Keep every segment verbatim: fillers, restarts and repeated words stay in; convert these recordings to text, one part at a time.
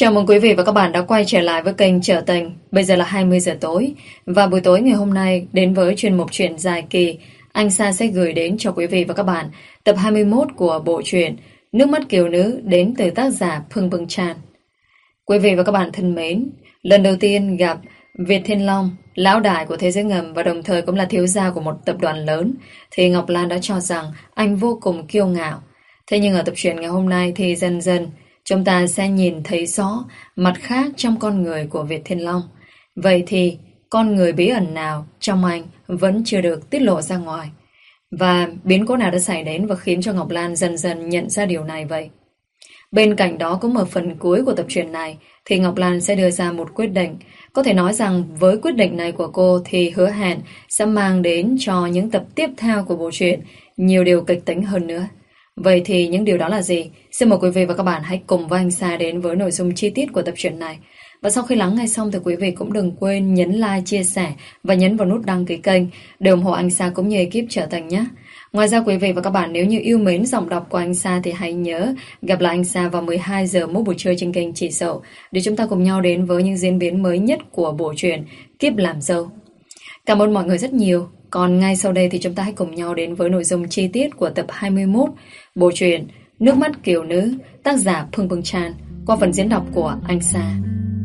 Chào mừng quý vị và các bạn đã quay trở lại với kênh Trở Tình. Bây giờ là hai mươi giờ tối. Và buổi tối ngày hôm nay, đến với chuyên mục truyện dài kỳ, anh Sa sẽ gửi đến cho quý vị và các bạn tập hai mươi mốt của bộ truyện Nước mắt kiều nữ đến từ tác giả Phương Bưng Tràn. Quý vị và các bạn thân mến, lần đầu tiên gặp Việt Thiên Long, lão đại của thế giới ngầm và đồng thời cũng là thiếu gia của một tập đoàn lớn, thì Ngọc Lan đã cho rằng anh vô cùng kiêu ngạo. Thế nhưng ở tập truyện ngày hôm nay thì dần dần chúng ta sẽ nhìn thấy rõ mặt khác trong con người của Việt Thiên Long. Vậy thì con người bí ẩn nào trong anh vẫn chưa được tiết lộ ra ngoài? Và biến cố nào đã xảy đến và khiến cho Ngọc Lan dần dần nhận ra điều này vậy? Bên cạnh đó cũng ở phần cuối của tập truyện này thì Ngọc Lan sẽ đưa ra một quyết định. Có thể nói rằng với quyết định này của cô thì hứa hẹn sẽ mang đến cho những tập tiếp theo của bộ truyện nhiều điều kịch tính hơn nữa. Vậy thì những điều đó là gì? Xin mời quý vị và các bạn hãy cùng với anh Sa đến với nội dung chi tiết của tập truyện này. Và sau khi lắng nghe xong thì quý vị cũng đừng quên nhấn like, chia sẻ và nhấn vào nút đăng ký kênh để ủng hộ anh Sa cũng như ekip Trở Thành nhé. Ngoài ra quý vị và các bạn nếu như yêu mến giọng đọc của anh Sa thì hãy nhớ gặp lại anh Sa vào mười hai giờ mỗi buổi trưa trên kênh Chị Sậu để chúng ta cùng nhau đến với những diễn biến mới nhất của bộ truyện Kiếp Làm Dâu. Cảm ơn mọi người rất nhiều. Còn ngay sau đây thì chúng ta hãy cùng nhau đến với nội dung chi tiết của tập hai mươi mốt bộ truyện Nước mắt kiều nữ, tác giả Phương Bưng Tràn, qua phần diễn đọc của anh Sa.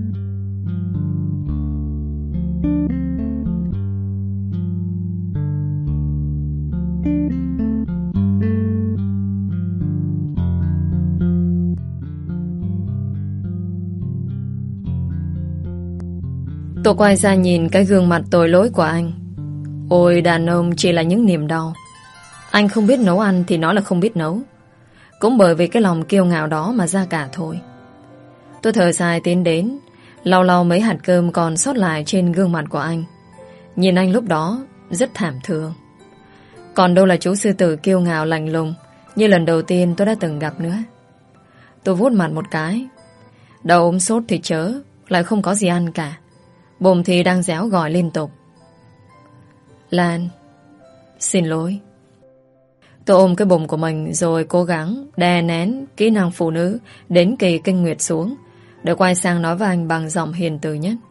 Tôi quay ra nhìn cái gương mặt tội lỗi của anh. Ôi, đàn ông chỉ là những niềm đau. Anh không biết nấu ăn thì nó là không biết nấu. Cũng bởi vì cái lòng kiêu ngạo đó mà ra cả thôi. Tôi thở dài tiến đến, lau lau mấy hạt cơm còn sót lại trên gương mặt của anh. Nhìn anh lúc đó rất thảm thương. Còn đâu là chú sư tử kiêu ngạo lạnh lùng như lần đầu tiên tôi đã từng gặp nữa. Tôi vuốt mặt một cái. Đầu ốm sốt thì chớ, lại không có gì ăn cả. Bụng thì đang réo gọi liên tục. Lan, xin lỗi. Tôi ôm cái bụng của mình rồi cố gắng đè nén kỹ năng phụ nữ đến kỳ kinh nguyệt xuống để quay sang nói với anh bằng giọng hiền từ nhất.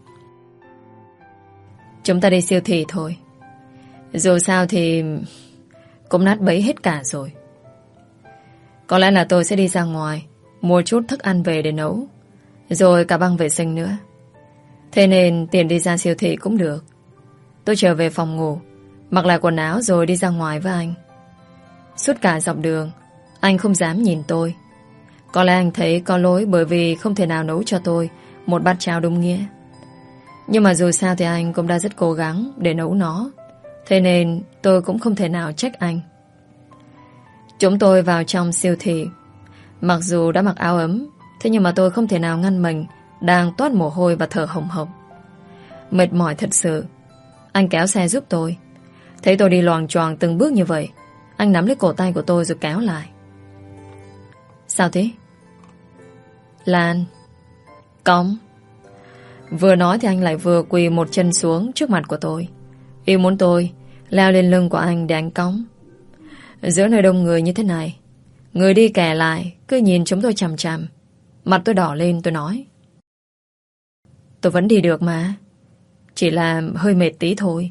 Chúng ta đi siêu thị thôi. Dù sao thì cũng nát bấy hết cả rồi. Có lẽ là tôi sẽ đi ra ngoài mua chút thức ăn về để nấu, rồi cả băng vệ sinh nữa. Thế nên tiền đi ra siêu thị cũng được. Tôi trở về phòng ngủ, mặc lại quần áo rồi đi ra ngoài với anh. Suốt cả dọc đường anh không dám nhìn tôi. Có lẽ anh thấy có lỗi bởi vì không thể nào nấu cho tôi một bát cháo đúng nghĩa. Nhưng mà dù sao thì anh cũng đã rất cố gắng để nấu nó. Thế nên tôi cũng không thể nào trách anh. Chúng tôi vào trong siêu thị. Mặc dù đã mặc áo ấm, thế nhưng mà tôi không thể nào ngăn mình đang toát mồ hôi và thở hồng hộc. Mệt mỏi thật sự. Anh kéo xe giúp tôi. Thấy tôi đi loằng choàng từng bước như vậy, anh nắm lấy cổ tay của tôi rồi kéo lại. Sao thế? Lan, cõng. Vừa nói thì anh lại vừa quỳ một chân xuống trước mặt của tôi, ý muốn tôi leo lên lưng của anh để anh cõng. Giữa nơi đông người như thế này, người đi kẻ lại cứ nhìn chúng tôi chằm chằm. Mặt tôi đỏ lên, tôi nói: Tôi vẫn đi được mà, chỉ là hơi mệt tí thôi.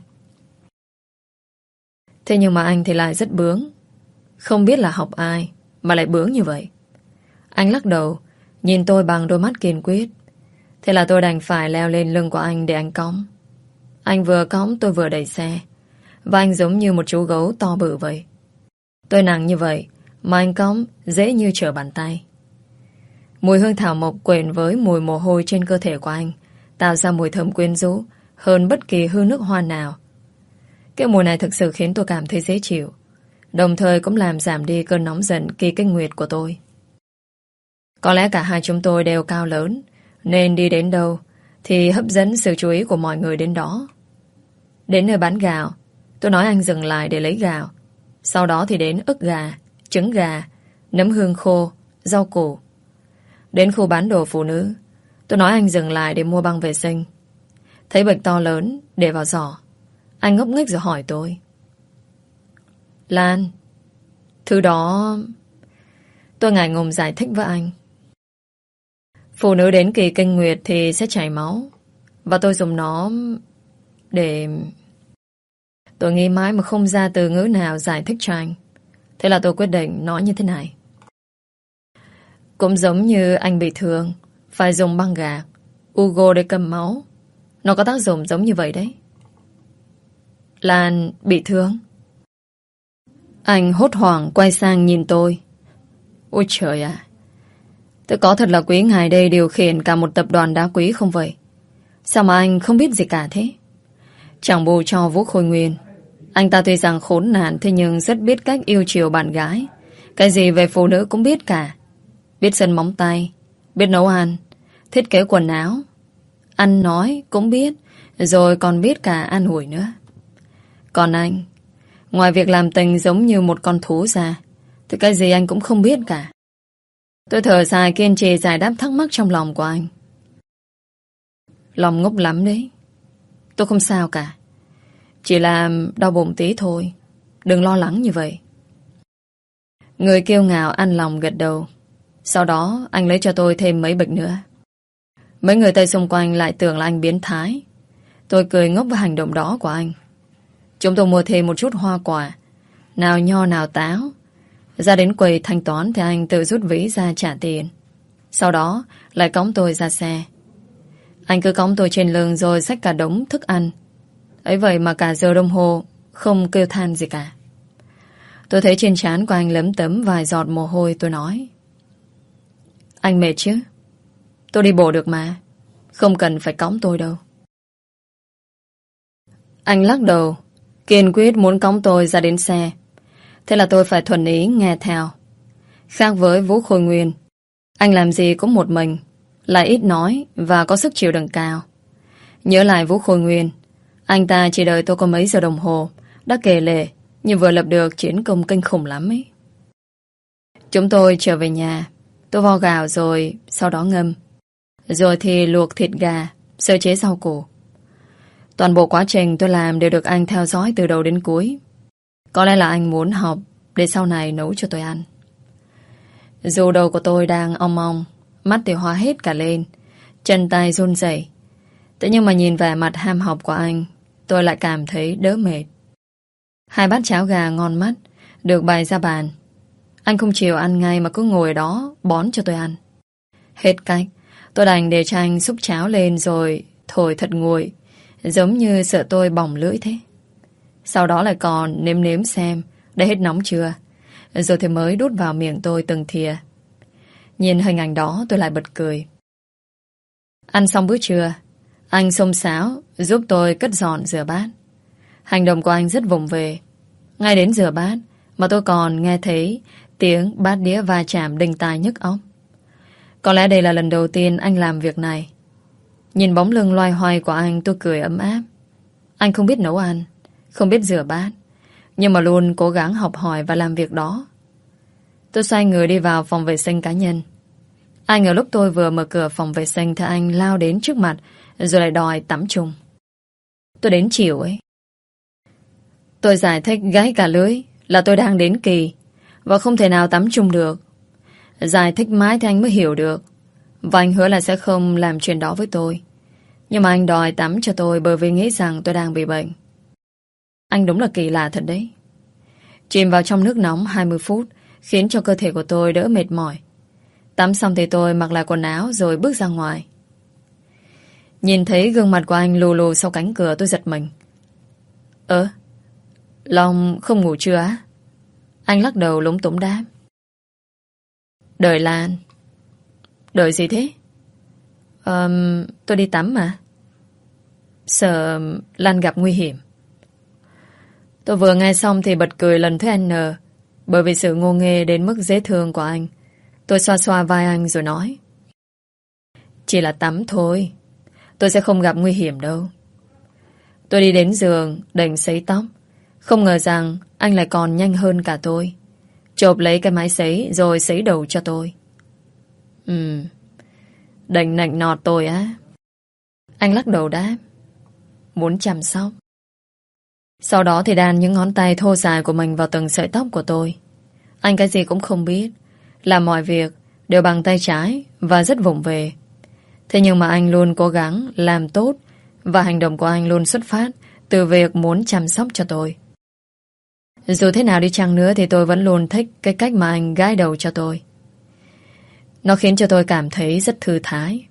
Thế nhưng mà anh thì lại rất bướng. Không biết là học ai mà lại bướng như vậy. Anh lắc đầu, nhìn tôi bằng đôi mắt kiên quyết. Thế là tôi đành phải leo lên lưng của anh để anh cõng. Anh vừa cõng tôi vừa đẩy xe, và anh giống như một chú gấu to bự vậy. Tôi nặng như vậy mà anh cõng dễ như trở bàn tay. Mùi hương thảo mộc quyện với mùi mồ hôi trên cơ thể của anh tạo ra mùi thơm quyến rũ hơn bất kỳ hương nước hoa nào. Cái mùi này thực sự khiến tôi cảm thấy dễ chịu, đồng thời cũng làm giảm đi cơn nóng giận kỳ kinh nguyệt của tôi. Có lẽ cả hai chúng tôi đều cao lớn, nên đi đến đâu thì hấp dẫn sự chú ý của mọi người đến đó. Đến nơi bán gạo, tôi nói anh dừng lại để lấy gạo. Sau đó thì đến ức gà, trứng gà, nấm hương khô, rau củ. Đến khu bán đồ phụ nữ, tôi nói anh dừng lại để mua băng vệ sinh. Thấy bịch to lớn để vào giỏ, anh ngốc nghếch rồi hỏi tôi: Lan, thứ đó... Tôi ngại ngùng giải thích với anh. Phụ nữ đến kỳ kinh nguyệt thì sẽ chảy máu. Và tôi dùng nó để... Tôi nghĩ mãi mà không ra từ ngữ nào giải thích cho anh. Thế là tôi quyết định nói như thế này. Cũng giống như anh bị thương, phải dùng băng gạc, Ugo để cầm máu. Nó có tác dụng giống như vậy đấy. Lan bị thương. Anh hốt hoảng quay sang nhìn tôi. Ôi trời ạ, tôi có thật là quý ngài đây điều khiển cả một tập đoàn đá quý không vậy? Sao mà anh không biết gì cả thế? Chẳng bù cho Vũ Khôi Nguyên, anh ta tuy rằng khốn nạn, thế nhưng rất biết cách yêu chiều bạn gái. Cái gì về phụ nữ cũng biết cả. Biết sơn móng tay, biết nấu ăn, thiết kế quần áo, ăn nói cũng biết, rồi còn biết cả an ủi nữa. Còn anh, ngoài việc làm tình giống như một con thú ra, thì cái gì anh cũng không biết cả. Tôi thở dài kiên trì giải đáp thắc mắc trong lòng của anh. Lòng ngốc lắm đấy. Tôi không sao cả, chỉ là đau bụng tí thôi. Đừng lo lắng như vậy. Người kiêu ngạo ăn lòng gật đầu. Sau đó anh lấy cho tôi thêm mấy bịch nữa. Mấy người Tây xung quanh lại tưởng là anh biến thái. Tôi cười ngốc với hành động đó của anh. Chúng tôi mua thêm một chút hoa quả, nào nho nào táo. Ra đến quầy thanh toán thì anh tự rút ví ra trả tiền. Sau đó lại cõng tôi ra xe. Anh cứ cõng tôi trên lưng rồi xách cả đống thức ăn. Ấy vậy mà cả giờ đồng hồ không kêu than gì cả. Tôi thấy trên trán của anh lấm tấm vài giọt mồ hôi. Tôi nói: Anh mệt chứ? Tôi đi bộ được mà, không cần phải cõng tôi đâu. Anh lắc đầu, kiên quyết muốn cõng tôi ra đến xe. Thế là tôi phải thuần ý nghe theo. Khác với Vũ Khôi Nguyên, anh làm gì cũng một mình, lại ít nói và có sức chịu đựng cao. Nhớ lại Vũ Khôi Nguyên, anh ta chỉ đợi tôi có mấy giờ đồng hồ đã kể lể như vừa lập được chiến công kinh khủng lắm ấy. Chúng tôi trở về nhà. Tôi vo gạo rồi sau đó ngâm, rồi thì luộc thịt gà, sơ chế rau củ. Toàn bộ quá trình tôi làm đều được anh theo dõi từ đầu đến cuối. Có lẽ là anh muốn học để sau này nấu cho tôi ăn. Dù đầu của tôi đang ong ong, mắt thì hoa hết cả lên, chân tay run rẩy. Thế nhưng mà nhìn vẻ mặt ham học của anh, tôi lại cảm thấy đỡ mệt. Hai bát cháo gà ngon mắt được bày ra bàn. Anh không chịu ăn ngay mà cứ ngồi đó bón cho tôi ăn. Hết cách, tôi đành để cho anh xúc cháo lên rồi thổi thật nguội, giống như sợ tôi bỏng lưỡi thế. Sau đó lại còn nếm nếm xem đã hết nóng chưa, rồi thì mới đút vào miệng tôi từng thìa. Nhìn hình ảnh đó tôi lại bật cười. Ăn xong bữa trưa, anh xông xáo giúp tôi cất dọn rửa bát. Hành động của anh rất vụng về. Ngay đến rửa bát mà tôi còn nghe thấy tiếng bát đĩa va chạm đinh tai nhức óc. Có lẽ đây là lần đầu tiên anh làm việc này. Nhìn bóng lưng loay hoay của anh, tôi cười ấm áp. Anh không biết nấu ăn, không biết rửa bát, nhưng mà luôn cố gắng học hỏi và làm việc đó. Tôi xoay người đi vào phòng vệ sinh cá nhân. Anh ở lúc tôi vừa mở cửa phòng vệ sinh thì anh lao đến trước mặt, rồi lại đòi tắm chung. Tôi đến chiều ấy. Tôi giải thích gáy cả lưới là tôi đang đến kỳ và không thể nào tắm chung được. Giải thích mãi thì anh mới hiểu được, và anh hứa là sẽ không làm chuyện đó với tôi. Nhưng mà anh đòi tắm cho tôi bởi vì nghĩ rằng tôi đang bị bệnh. Anh đúng là kỳ lạ thật đấy. Chìm vào trong nước nóng hai mươi phút khiến cho cơ thể của tôi đỡ mệt mỏi. Tắm xong thì tôi mặc lại quần áo rồi bước ra ngoài. Nhìn thấy gương mặt của anh lù lù sau cánh cửa, tôi giật mình. Ơ, Long không ngủ chưa á? Anh lắc đầu lúng túng đáp. Đợi Lan. Đợi gì thế? um, Tôi đi tắm mà. Sợ Lan gặp nguy hiểm. Tôi vừa nghe xong thì bật cười lần thứ N, bởi vì sự ngô nghê đến mức dễ thương của anh. Tôi xoa xoa vai anh rồi nói: Chỉ là tắm thôi, tôi sẽ không gặp nguy hiểm đâu. Tôi đi đến giường định sấy tóc, không ngờ rằng anh lại còn nhanh hơn cả tôi. Chộp lấy cái máy sấy rồi sấy đầu cho tôi. Ừ, định nạnh nọt tôi á? Anh lắc đầu đáp: Muốn chăm sóc. Sau đó thì đan những ngón tay thô dài của mình vào từng sợi tóc của tôi. Anh cái gì cũng không biết, làm mọi việc đều bằng tay trái và rất vụng về. Thế nhưng mà anh luôn cố gắng làm tốt, và hành động của anh luôn xuất phát từ việc muốn chăm sóc cho tôi. Dù thế nào đi chăng nữa thì tôi vẫn luôn thích cái cách mà anh gãi đầu cho tôi. Nó khiến cho tôi cảm thấy rất thư thái.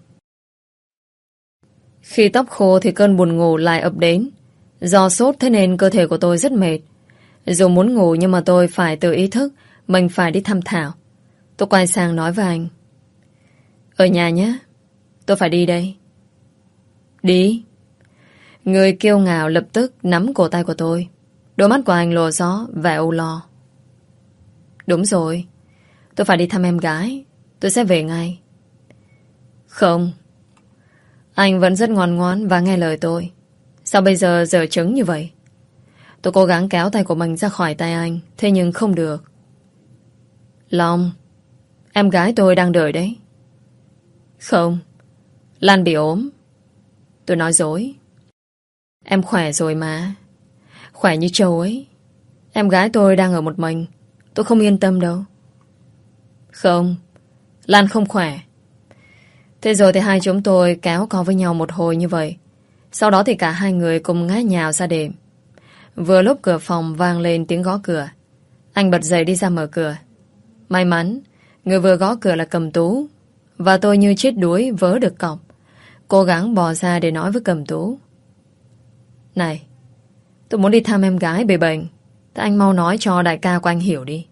Khi tóc khô thì cơn buồn ngủ lại ập đến. Do sốt thế nên cơ thể của tôi rất mệt. Dù muốn ngủ nhưng mà tôi phải tự ý thức mình phải đi thăm Thảo. Tôi quay sang nói với anh: ở nhà nhé, tôi phải đi đây. Đi? Người kiêu ngạo lập tức nắm cổ tay của tôi. Đôi mắt của anh lộ rõ vẻ âu lo. Đúng rồi, tôi phải đi thăm em gái. Tôi sẽ về ngay. Không. Anh vẫn rất ngoan ngoãn và nghe lời tôi. Sao bây giờ dở trứng như vậy? Tôi cố gắng kéo tay của mình ra khỏi tay anh, thế nhưng không được. Long, em gái tôi đang đợi đấy. Không, Lan bị ốm. Tôi nói dối. Em khỏe rồi mà. Khỏe như trâu ấy. Em gái tôi đang ở một mình. Tôi không yên tâm đâu. Không, Lan không khỏe. Thế rồi thì hai chúng tôi kéo co với nhau một hồi như vậy. Sau đó thì cả hai người cùng ngã nhào ra đệm. Vừa lúc cửa phòng vang lên tiếng gõ cửa, anh bật dậy đi ra mở cửa. May mắn người vừa gõ cửa là Cẩm Tú, và tôi như chết đuối vớ được cọc, cố gắng bò ra để nói với Cẩm Tú: này, tôi muốn đi thăm em gái bị bệnh. Thế anh mau nói cho đại ca của anh hiểu đi.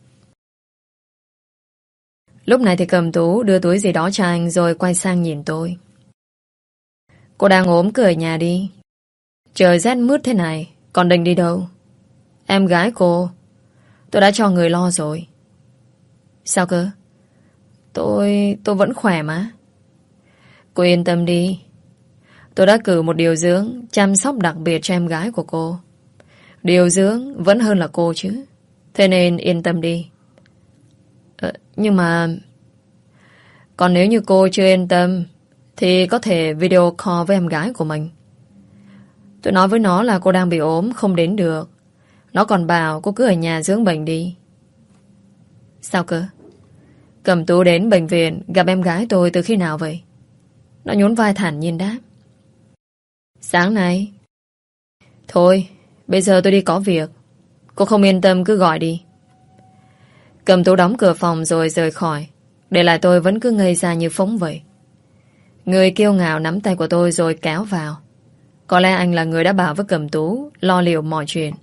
Lúc này thì Cẩm Tú đưa túi gì đó cho anh rồi quay sang nhìn tôi. Cô đang ốm, cứ ở nhà đi. Trời rét mướt thế này, còn định đi đâu? Em gái cô tôi đã cho người lo rồi. Sao cơ? Tôi... tôi vẫn khỏe mà. Cô yên tâm đi. Tôi đã cử một điều dưỡng chăm sóc đặc biệt cho em gái của cô. Điều dưỡng vẫn hơn là cô chứ. Thế nên yên tâm đi. ờ, Nhưng mà... Còn nếu như cô chưa yên tâm thì có thể video call với em gái của mình. Tôi nói với nó là cô đang bị ốm, không đến được. Nó còn bảo cô cứ ở nhà dưỡng bệnh đi. Sao cơ? Cẩm Tú đến bệnh viện gặp em gái tôi từ khi nào vậy? Nó nhún vai thản nhiên đáp: sáng nay. Thôi, bây giờ tôi đi có việc. Cô không yên tâm cứ gọi đi. Cẩm Tú đóng cửa phòng rồi rời khỏi, để lại tôi vẫn cứ ngây ra như phóng vậy. Người kiêu ngạo nắm tay của tôi rồi kéo vào. Có lẽ anh là người đã bảo với Cẩm Tú lo liệu mọi chuyện.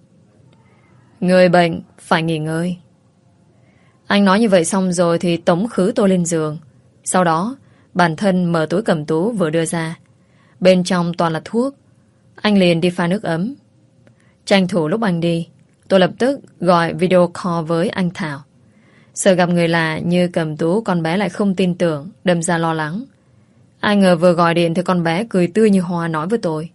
Người bệnh phải nghỉ ngơi. Anh nói như vậy xong rồi thì tống khứ tôi lên giường. Sau đó bản thân mở túi Cẩm Tú vừa đưa ra. Bên trong toàn là thuốc. Anh liền đi pha nước ấm. Tranh thủ lúc anh đi, tôi lập tức gọi video call với anh Thảo. Sợ gặp người lạ như Cẩm Tú, con bé lại không tin tưởng, đâm ra lo lắng. Ai ngờ vừa gọi điện thì con bé cười tươi như hoa nói với tôi: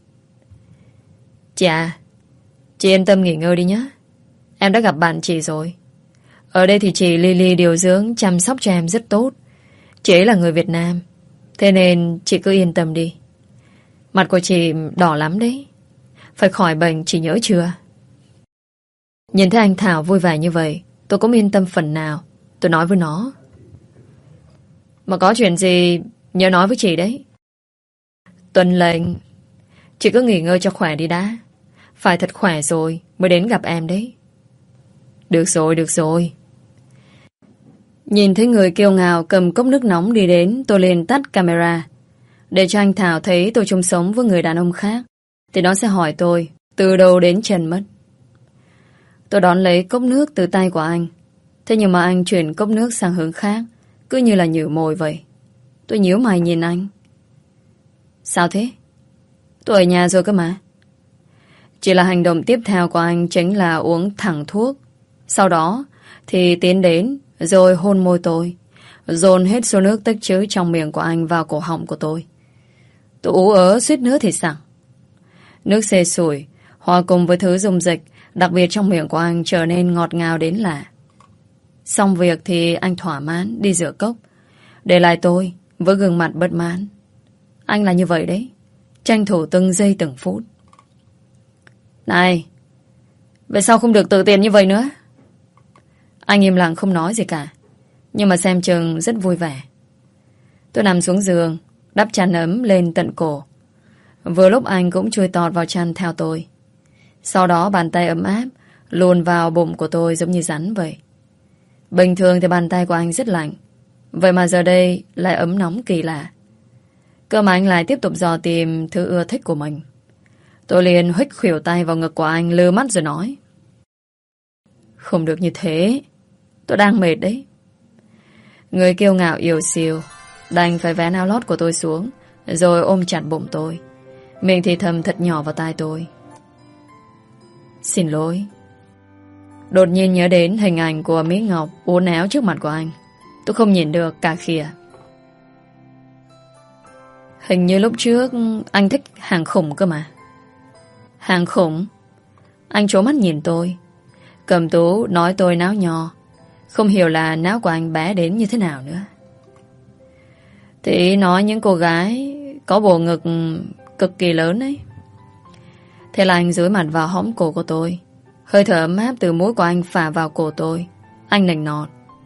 Chị à, chị yên tâm nghỉ ngơi đi nhé. Em đã gặp bạn chị rồi. Ở đây thì chị Lily điều dưỡng chăm sóc cho em rất tốt. Chị ấy là người Việt Nam, thế nên chị cứ yên tâm đi. Mặt của chị đỏ lắm đấy. Phải khỏi bệnh chị nhớ chưa? Nhìn thấy anh Thảo vui vẻ như vậy, tôi cũng yên tâm phần nào. Tôi nói với nó: mà có chuyện gì nhớ nói với chị đấy. Tuân lệnh. Chị cứ nghỉ ngơi cho khỏe đi đã. Phải thật khỏe rồi mới đến gặp em đấy. Được rồi, được rồi. Nhìn thấy người kiêu ngạo cầm cốc nước nóng đi đến, tôi liền tắt camera. Để cho anh Thảo thấy tôi chung sống với người đàn ông khác thì nó sẽ hỏi tôi từ đầu đến chân mất. Tôi đón lấy cốc nước từ tay của anh. Thế nhưng mà anh chuyển cốc nước sang hướng khác, cứ như là nhử mồi vậy. Tôi nhíu mày nhìn anh. Sao thế? Tôi ở nhà rồi cơ mà. Chỉ là hành động tiếp theo của anh chính là uống thẳng thuốc. Sau đó thì tiến đến rồi hôn môi tôi, dồn hết số nước tích trữ trong miệng của anh vào cổ họng của tôi. Tôi ú ớ suýt nữa thì sặc. Nước xê sủi hòa cùng với thứ dung dịch đặc biệt trong miệng của anh trở nên ngọt ngào đến lạ. Xong việc thì anh thỏa mãn đi rửa cốc, để lại tôi với gương mặt bất mãn. Anh là như vậy đấy, tranh thủ từng giây từng phút. Này, về sau không được tự tiền như vậy nữa. Anh im lặng không nói gì cả, nhưng mà xem chừng rất vui vẻ. Tôi nằm xuống giường, đắp chăn ấm lên tận cổ. Vừa lúc anh cũng chui tọt vào chăn theo tôi. Sau đó bàn tay ấm áp luồn vào bụng của tôi giống như rắn vậy. Bình thường thì bàn tay của anh rất lạnh, vậy mà giờ đây lại ấm nóng kỳ lạ. Cơ mà anh lại tiếp tục dò tìm thứ ưa thích của mình. Tôi liền huých khuỷu tay vào ngực của anh, lơ mắt rồi nói: "Không được như thế, tôi đang mệt đấy." Người kiêu ngạo yếu xìu đành phải vén áo lót của tôi xuống, rồi ôm chặt bụng tôi, miệng thì thầm thật nhỏ vào tai tôi: "Xin lỗi." Đột nhiên nhớ đến hình ảnh của Mỹ Ngọc uốn éo trước mặt của anh, tôi không nhìn được cả khìa. Hình như lúc trước anh thích hàng khủng cơ mà. Hàng khủng? Anh trố mắt nhìn tôi. Cầm Tú nói tôi náo nho, không hiểu là náo của anh bé đến như thế nào nữa. Thì nói những cô gái có bộ ngực cực kỳ lớn ấy. Thế là anh dúi mặt vào hõm cổ của tôi. Hơi thở ấm áp từ mũi của anh phả vào cổ tôi. Anh nịnh nọt: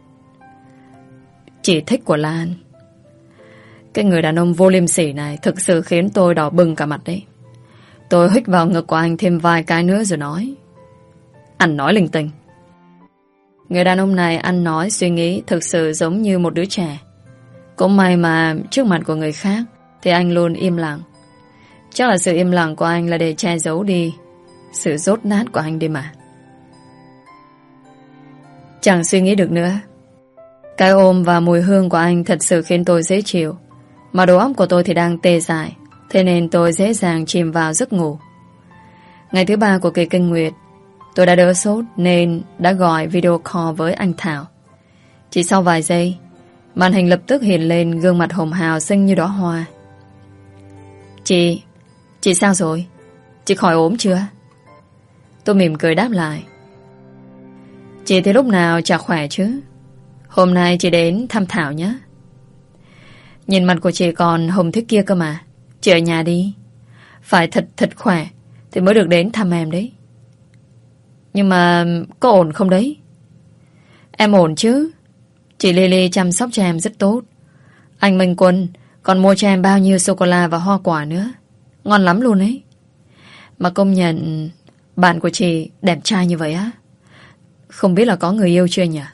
"Chỉ thích của Lan." Cái người đàn ông vô liêm sỉ này thực sự khiến tôi đỏ bừng cả mặt đấy. Tôi huých vào ngực của anh thêm vài cái nữa rồi nói: "Anh nói linh tinh." Người đàn ông này ăn nói suy nghĩ thực sự giống như một đứa trẻ. Cũng may mà trước mặt của người khác thì anh luôn im lặng. Chắc là sự im lặng của anh là để che giấu đi sự dốt nát của anh đi mà. Chẳng suy nghĩ được nữa. Cái ôm và mùi hương của anh thật sự khiến tôi dễ chịu. Mà đầu óc của tôi thì đang tê dại, thế nên tôi dễ dàng chìm vào giấc ngủ. Ngày thứ ba của kỳ kinh nguyệt, tôi đã đỡ sốt nên đã gọi video call với anh Thảo. Chỉ sau vài giây, màn hình lập tức hiện lên gương mặt hồng hào xinh như đóa hoa. Chị, chị sao rồi? Chị khỏi ốm chưa? Tôi mỉm cười đáp lại: Chị thì lúc nào chả khỏe chứ. Hôm nay chị đến thăm Thảo nhé. Nhìn mặt của chị còn hồng thế kia cơ mà. Chị ở nhà đi. Phải thật thật khỏe thì mới được đến thăm em đấy. Nhưng mà có ổn không đấy? Em ổn chứ. Chị Lily chăm sóc cho em rất tốt. Anh Minh Quân còn mua cho em bao nhiêu sô-cô-la và hoa quả nữa. Ngon lắm luôn ấy. Mà công nhận bạn của chị đẹp trai như vậy á. Không biết là có người yêu chưa nhỉ?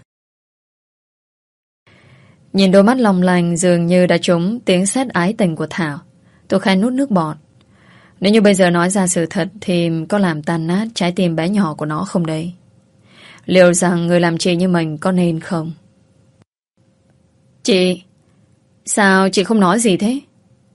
Nhìn đôi mắt long lanh dường như đã trúng tiếng sét ái tình của Thảo, tôi khẽ nuốt nước bọt. Nếu như bây giờ nói ra sự thật thì có làm tan nát trái tim bé nhỏ của nó không đây? Liệu rằng người làm chị như mình có nên không? Chị, sao chị không nói gì thế?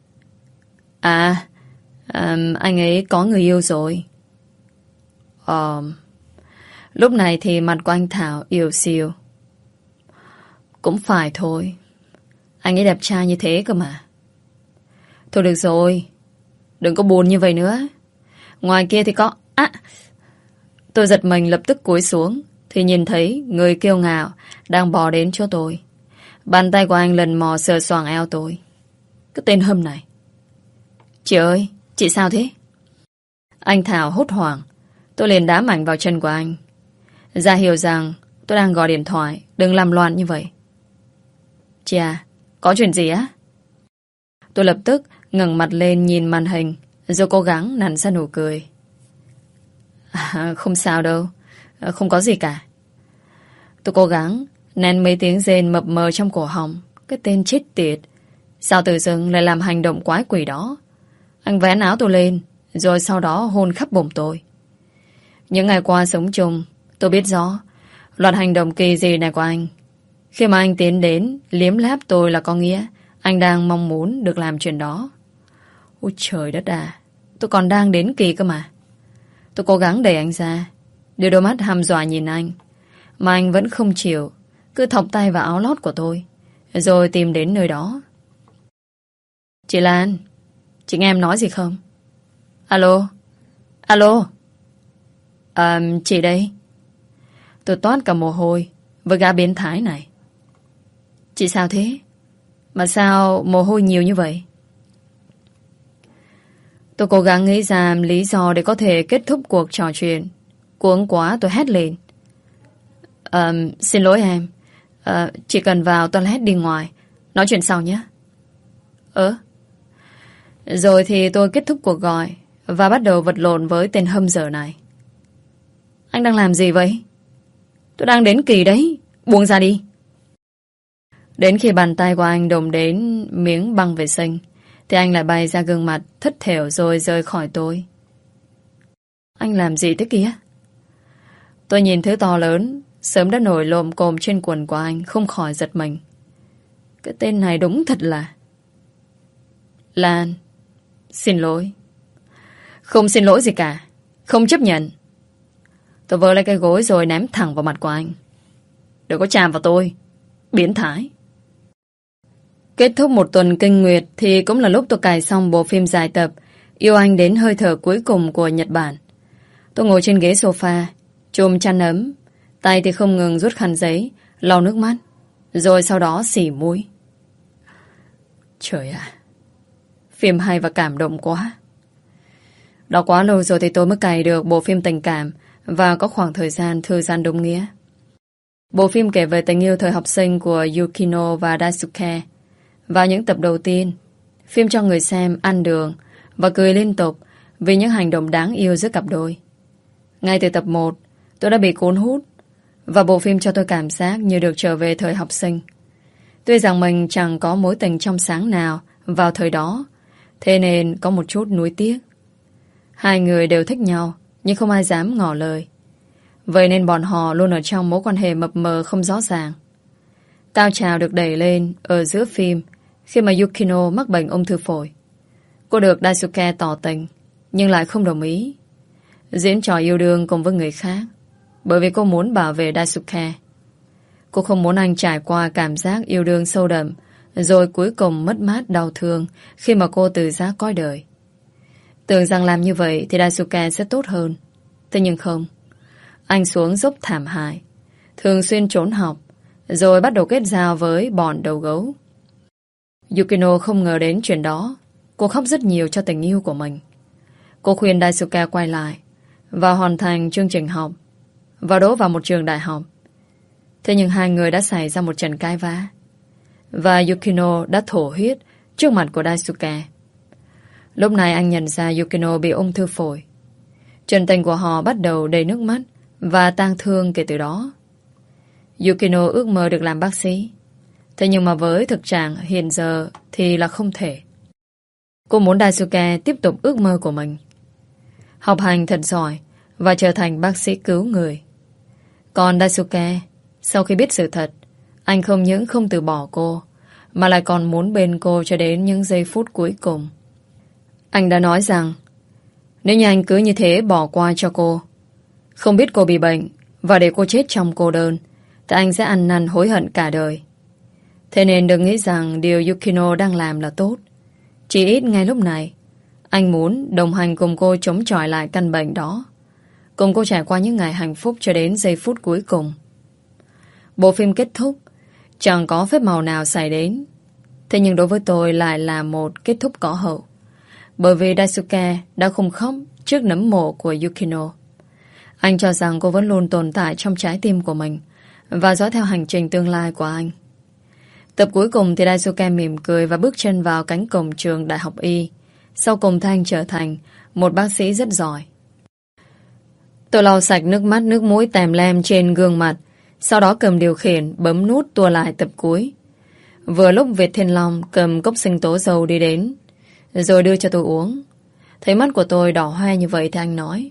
À, à anh ấy có người yêu rồi. Ờ... Lúc này thì mặt của anh Thảo yếu xìu. Cũng phải thôi. Anh ấy đẹp trai như thế cơ mà. Thôi được rồi, đừng có buồn như vậy nữa. Ngoài kia thì có... À, tôi giật mình lập tức cúi xuống thì nhìn thấy người kiêu ngạo đang bò đến chỗ tôi. Bàn tay của anh lần mò sờ soạng eo tôi. Cái tên hâm này. Chị ơi, chị sao thế? Anh Thảo hốt hoảng. Tôi liền đá mạnh vào chân của anh, ra hiểu rằng tôi đang gọi điện thoại. Đừng làm loạn như vậy. Chị à, có chuyện gì á? Tôi lập tức ngẩng mặt lên nhìn màn hình, rồi cố gắng nặn ra nụ cười. À, không sao đâu, không có gì cả. Tôi cố gắng nén mấy tiếng rên mập mờ trong cổ họng. Cái tên chết tiệt, sao tự dưng lại làm hành động quái quỷ đó? Anh vén áo tôi lên, rồi sau đó hôn khắp bụng tôi. Những ngày qua sống chung, tôi biết rõ loạt hành động kỳ dị này của anh. Khi mà anh tiến đến liếm láp tôi là có nghĩa anh đang mong muốn được làm chuyện đó. Ôi trời đất à, tôi còn đang đến kỳ cơ mà. Tôi cố gắng đẩy anh ra, đưa đôi mắt hăm dọa nhìn anh, mà anh vẫn không chịu, cứ thọc tay vào áo lót của tôi, rồi tìm đến nơi đó. Chị Lan, chị nghe em nói gì không? Alo? Alo? À, chị đây. Tôi toát cả mồ hôi với gã biến thái này. Chị sao thế? Mà sao mồ hôi nhiều như vậy? Tôi cố gắng nghĩ ra lý do để có thể kết thúc cuộc trò chuyện. Cuống quá tôi hét lên. À, xin lỗi em. À, chị cần vào toilet đi ngoài. Nói chuyện sau nhé. Ơ, Rồi thì tôi kết thúc cuộc gọi và bắt đầu vật lộn với tên hâm dở này. Anh đang làm gì vậy? Tôi đang đến kỳ đấy. Buông ra đi. Đến khi bàn tay của anh đụng đến miếng băng vệ sinh thì anh lại bay ra gương mặt thất thểu rồi rời khỏi tôi. Anh làm gì thế kia? Tôi nhìn thứ to lớn sớm đã nổi lồm cồm trên quần của anh, không khỏi giật mình. Cái tên này đúng thật là... Lan, xin lỗi. Không xin lỗi gì cả. Không chấp nhận. Tôi vơ lấy cái gối rồi ném thẳng vào mặt của anh. Đừng có chạm vào tôi. Biến thái. Kết thúc một tuần kinh nguyệt thì cũng là lúc tôi cài xong bộ phim dài tập Yêu Anh Đến Hơi Thở Cuối Cùng của Nhật Bản. Tôi ngồi trên ghế sofa, chùm chăn ấm, tay thì không ngừng rút khăn giấy, lau nước mắt, rồi sau đó xỉ mũi. Trời ạ, phim hay và cảm động quá. Đó quá lâu rồi thì tôi mới cài được bộ phim tình cảm và có khoảng thời gian thư giãn đúng nghĩa. Bộ phim kể về tình yêu thời học sinh của Yukino và Daisuke. Vào những tập đầu tiên, phim cho người xem ăn đường và cười liên tục vì những hành động đáng yêu giữa cặp đôi. Ngay từ tập một, tôi đã bị cuốn hút và bộ phim cho tôi cảm giác như được trở về thời học sinh. Tuy rằng mình chẳng có mối tình trong sáng nào vào thời đó, thế nên có một chút nuối tiếc. Hai người đều thích nhau, nhưng không ai dám ngỏ lời. Vậy nên bọn họ luôn ở trong mối quan hệ mập mờ không rõ ràng. Cao trào được đẩy lên ở giữa phim khi mà Yukino mắc bệnh ung thư phổi. Cô được Daisuke tỏ tình, nhưng lại không đồng ý diễn trò yêu đương cùng với người khác, bởi vì cô muốn bảo vệ Daisuke. Cô không muốn anh trải qua cảm giác yêu đương sâu đậm, rồi cuối cùng mất mát đau thương khi mà cô từ giã cõi đời. Tưởng rằng làm như vậy thì Daisuke sẽ tốt hơn. Thế nhưng không. Anh xuống dốc thảm hại, thường xuyên trốn học, rồi bắt đầu kết giao với bọn đầu gấu. Yukino không ngờ đến chuyện đó. Cô khóc rất nhiều cho tình yêu của mình. Cô khuyên Daisuke quay lại và hoàn thành chương trình học và đỗ vào một trường đại học. Thế nhưng hai người đã xảy ra một trận cãi vã và Yukino đã thổ huyết trước mặt của Daisuke. Lúc này anh nhận ra Yukino bị ung thư phổi. Chuyện tình của họ bắt đầu đầy nước mắt và tang thương kể từ đó. Yukino ước mơ được làm bác sĩ. Thế nhưng mà với thực trạng hiện giờ thì là không thể. Cô muốn Daisuke tiếp tục ước mơ của mình, học hành thật giỏi và trở thành bác sĩ cứu người. Còn Daisuke, sau khi biết sự thật, anh không những không từ bỏ cô, mà lại còn muốn bên cô cho đến những giây phút cuối cùng. Anh đã nói rằng nếu như anh cứ như thế bỏ qua cho cô, không biết cô bị bệnh và để cô chết trong cô đơn, thì anh sẽ ăn năn hối hận cả đời. Thế nên đừng nghĩ rằng điều Yukino đang làm là tốt. Chỉ ít ngay lúc này, anh muốn đồng hành cùng cô chống chọi lại căn bệnh đó, cùng cô trải qua những ngày hạnh phúc cho đến giây phút cuối cùng. Bộ phim kết thúc, chẳng có phép màu nào xảy đến. Thế nhưng đối với tôi lại là một kết thúc có hậu. Bởi vì Daisuke đã không khóc trước nấm mộ của Yukino. Anh cho rằng cô vẫn luôn tồn tại trong trái tim của mình và dõi theo hành trình tương lai của anh. Tập cuối cùng thì Daisuke mỉm cười và bước chân vào cánh cổng trường Đại học Y. Sau cùng Thanh trở thành một bác sĩ rất giỏi. Tôi lau sạch nước mắt nước mũi tèm lem trên gương mặt, sau đó cầm điều khiển bấm nút tua lại tập cuối. Vừa lúc Việt Thiên Long cầm cốc sinh tố dâu đi đến, rồi đưa cho tôi uống. Thấy mắt của tôi đỏ hoe như vậy thì anh nói: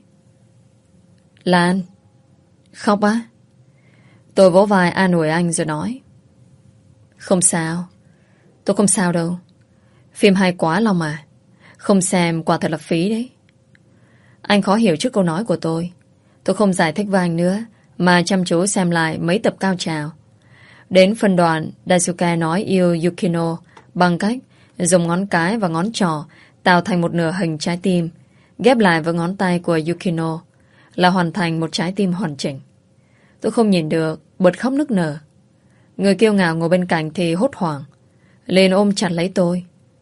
Lan, khóc á? Tôi vỗ vai an ủi anh rồi nói: Không sao, tôi không sao đâu. Phim hay quá Long à, không xem quả thật là phí đấy. Anh khó hiểu trước câu nói của tôi. Tôi không giải thích với anh nữa, mà chăm chú xem lại mấy tập cao trào. Đến phân đoạn Daisuke nói yêu Yukino bằng cách dùng ngón cái và ngón trỏ tạo thành một nửa hình trái tim, ghép lại với ngón tay của Yukino là hoàn thành một trái tim hoàn chỉnh. Tôi không nhìn được, bật khóc nức nở. Người kiêu ngạo ngồi bên cạnh thì hốt hoảng, lên ôm chặt lấy tôi: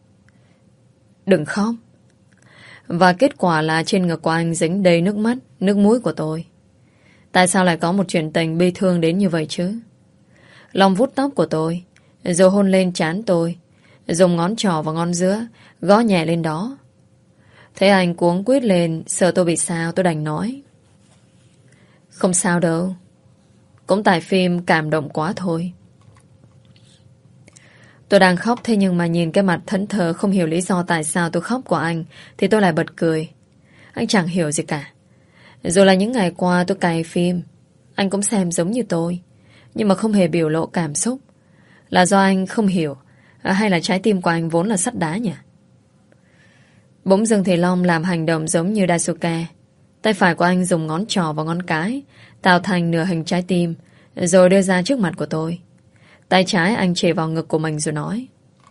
Đừng khóc. Và kết quả là trên ngực của anh dính đầy nước mắt, nước mũi của tôi. Tại sao lại có một chuyện tình bi thương đến như vậy chứ? Long vuốt tóc của tôi, rồi hôn lên trán tôi, dùng ngón trỏ và ngón giữa gõ nhẹ lên đó. Thấy anh cuống quýt lên, sợ tôi bị sao, tôi đành nói: Không sao đâu, cũng tại phim cảm động quá thôi. Tôi đang khóc, thế nhưng mà nhìn cái mặt thẫn thờ không hiểu lý do tại sao tôi khóc của anh thì tôi lại bật cười. Anh chẳng hiểu gì cả. Rồi là những ngày qua tôi cày phim, anh cũng xem giống như tôi, nhưng mà không hề biểu lộ cảm xúc. Là do anh không hiểu, à, hay là trái tim của anh vốn là sắt đá nhỉ? Bỗng dưng thì Long làm hành động giống như Daisuke. Tay phải của anh dùng ngón trỏ và ngón cái tạo thành nửa hình trái tim, rồi đưa ra trước mặt của tôi. Tay trái anh chỉ vào ngực của mình rồi nói: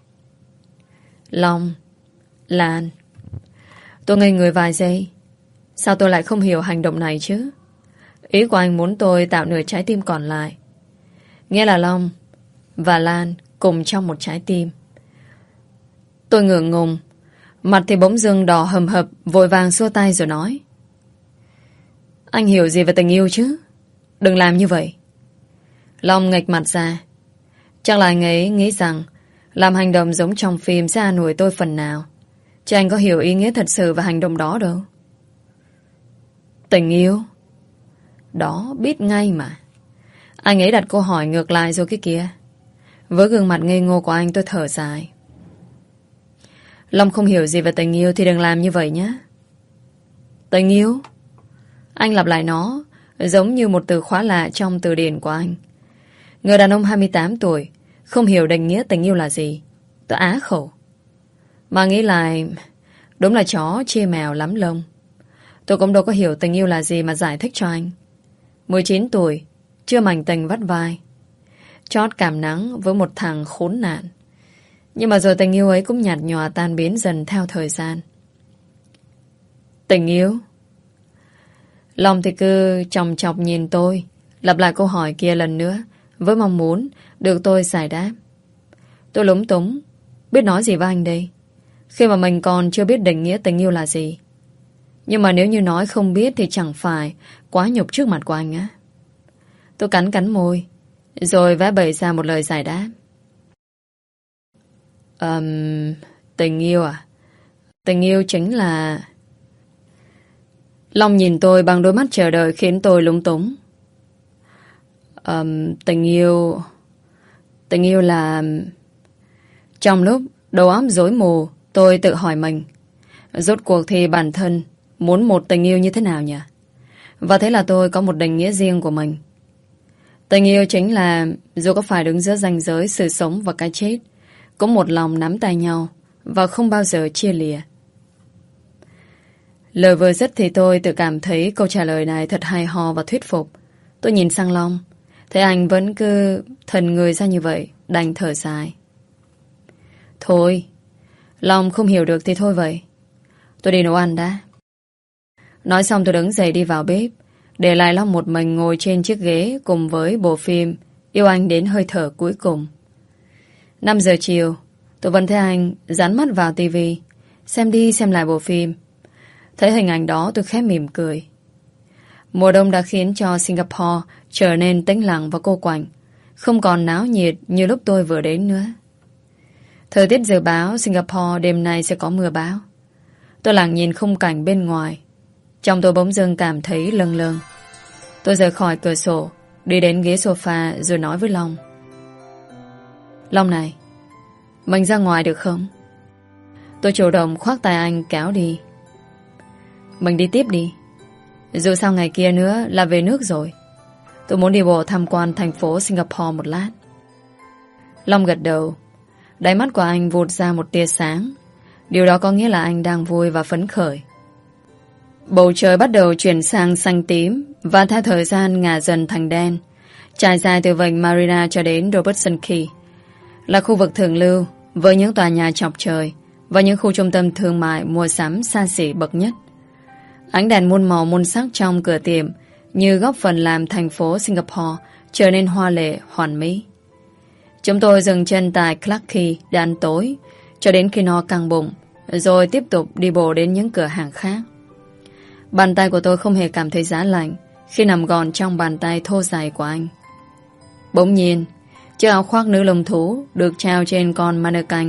Long, Lan. Tôi ngây người vài giây. Sao tôi lại không hiểu hành động này chứ? Ý của anh muốn tôi tạo nửa trái tim còn lại, nghĩa là Long và Lan cùng trong một trái tim. Tôi ngượng ngùng, mặt thì bỗng dưng đỏ hầm hập, vội vàng xua tay rồi nói: Anh hiểu gì về tình yêu chứ? Đừng làm như vậy. Long nghệch mặt ra. Chắc là anh ấy nghĩ rằng làm hành động giống trong phim sẽ an ủi tôi phần nào, chứ anh có hiểu ý nghĩa thật sự về hành động đó đâu. Tình yêu? Đó, biết ngay mà. Anh ấy đặt câu hỏi ngược lại rồi cái kia. Với gương mặt ngây ngô của anh, tôi thở dài. Long không hiểu gì về tình yêu thì đừng làm như vậy nhé. Tình yêu? Anh lặp lại nó giống như một từ khóa lạ trong từ điển của anh. Người đàn ông hai mươi tám tuổi không hiểu định nghĩa tình yêu là gì. Tôi á khẩu. Mà nghĩ lại, đúng là chó chia mèo lắm lông. Tôi cũng đâu có hiểu tình yêu là gì mà giải thích cho anh. mười chín tuổi, chưa mảnh tình vắt vai, chót cảm nắng với một thằng khốn nạn. Nhưng mà rồi tình yêu ấy cũng nhạt nhòa tan biến dần theo thời gian. Tình yêu? Long thì cứ chòng chọc nhìn tôi, lặp lại câu hỏi kia lần nữa, với mong muốn được tôi giải đáp. Tôi lúng túng, biết nói gì với anh đây, khi mà mình còn chưa biết định nghĩa tình yêu là gì. Nhưng mà nếu như nói không biết thì chẳng phải quá nhục trước mặt của anh á. Tôi cắn cắn môi, rồi vẽ bậy ra một lời giải đáp. Um, tình yêu à? Tình yêu chính là... Long nhìn tôi bằng đôi mắt chờ đợi khiến tôi lúng túng. Um, tình yêu... Tình yêu là... Trong lúc đầu óc rối mù, tôi tự hỏi mình, rốt cuộc thì bản thân muốn một tình yêu như thế nào nhỉ? Và thế là tôi có một định nghĩa riêng của mình. Tình yêu chính là dù có phải đứng giữa ranh giới sự sống và cái chết, cũng một lòng nắm tay nhau và không bao giờ chia lìa. Lời vừa dứt thì tôi tự cảm thấy câu trả lời này thật hay ho và thuyết phục. Tôi nhìn sang Long, thấy anh vẫn cứ thần người ra như vậy, đành thở dài. Thôi, Long không hiểu được thì thôi vậy. Tôi đi nấu ăn đã. Nói xong tôi đứng dậy đi vào bếp, để lại Long một mình ngồi trên chiếc ghế cùng với bộ phim Yêu Anh Đến Hơi Thở Cuối Cùng. Năm giờ chiều, tôi vẫn thấy anh dán mắt vào tivi, xem đi xem lại bộ phim. Thấy hình ảnh đó tôi khẽ mỉm cười. Mùa đông đã khiến cho Singapore trở nên tĩnh lặng và cô quạnh, không còn náo nhiệt như lúc tôi vừa đến nữa. Thời tiết dự báo Singapore đêm nay sẽ có mưa bão. Tôi lặng nhìn khung cảnh bên ngoài, trong tôi bỗng dưng cảm thấy lâng lâng. Tôi rời khỏi cửa sổ, đi đến ghế sofa rồi nói với Long. Long này, mình ra ngoài được không? Tôi chủ động khoác tay anh kéo đi. Mình đi tiếp đi. Dù sao ngày kia nữa là về nước rồi. Tôi muốn đi bộ tham quan thành phố Singapore một lát. Long gật đầu. Đáy mắt của anh vụt ra một tia sáng. Điều đó có nghĩa là anh đang vui và phấn khởi. Bầu trời bắt đầu chuyển sang xanh tím, và theo thời gian ngả dần thành đen, trải dài từ vịnh Marina cho đến Robertson Key, là khu vực thượng lưu với những tòa nhà chọc trời và những khu trung tâm thương mại mua sắm xa xỉ bậc nhất. Ánh đèn muôn màu muôn sắc trong cửa tiệm như góp phần làm thành phố Singapore trở nên hoa lệ, hoàn mỹ. Chúng tôi dừng chân tại Clarke Quay để ăn tối cho đến khi no căng bụng, rồi tiếp tục đi bộ đến những cửa hàng khác. Bàn tay của tôi không hề cảm thấy giá lạnh khi nằm gọn trong bàn tay thô dài của anh. Bỗng nhiên, chiếc áo khoác nữ lông thú được treo trên con mannequin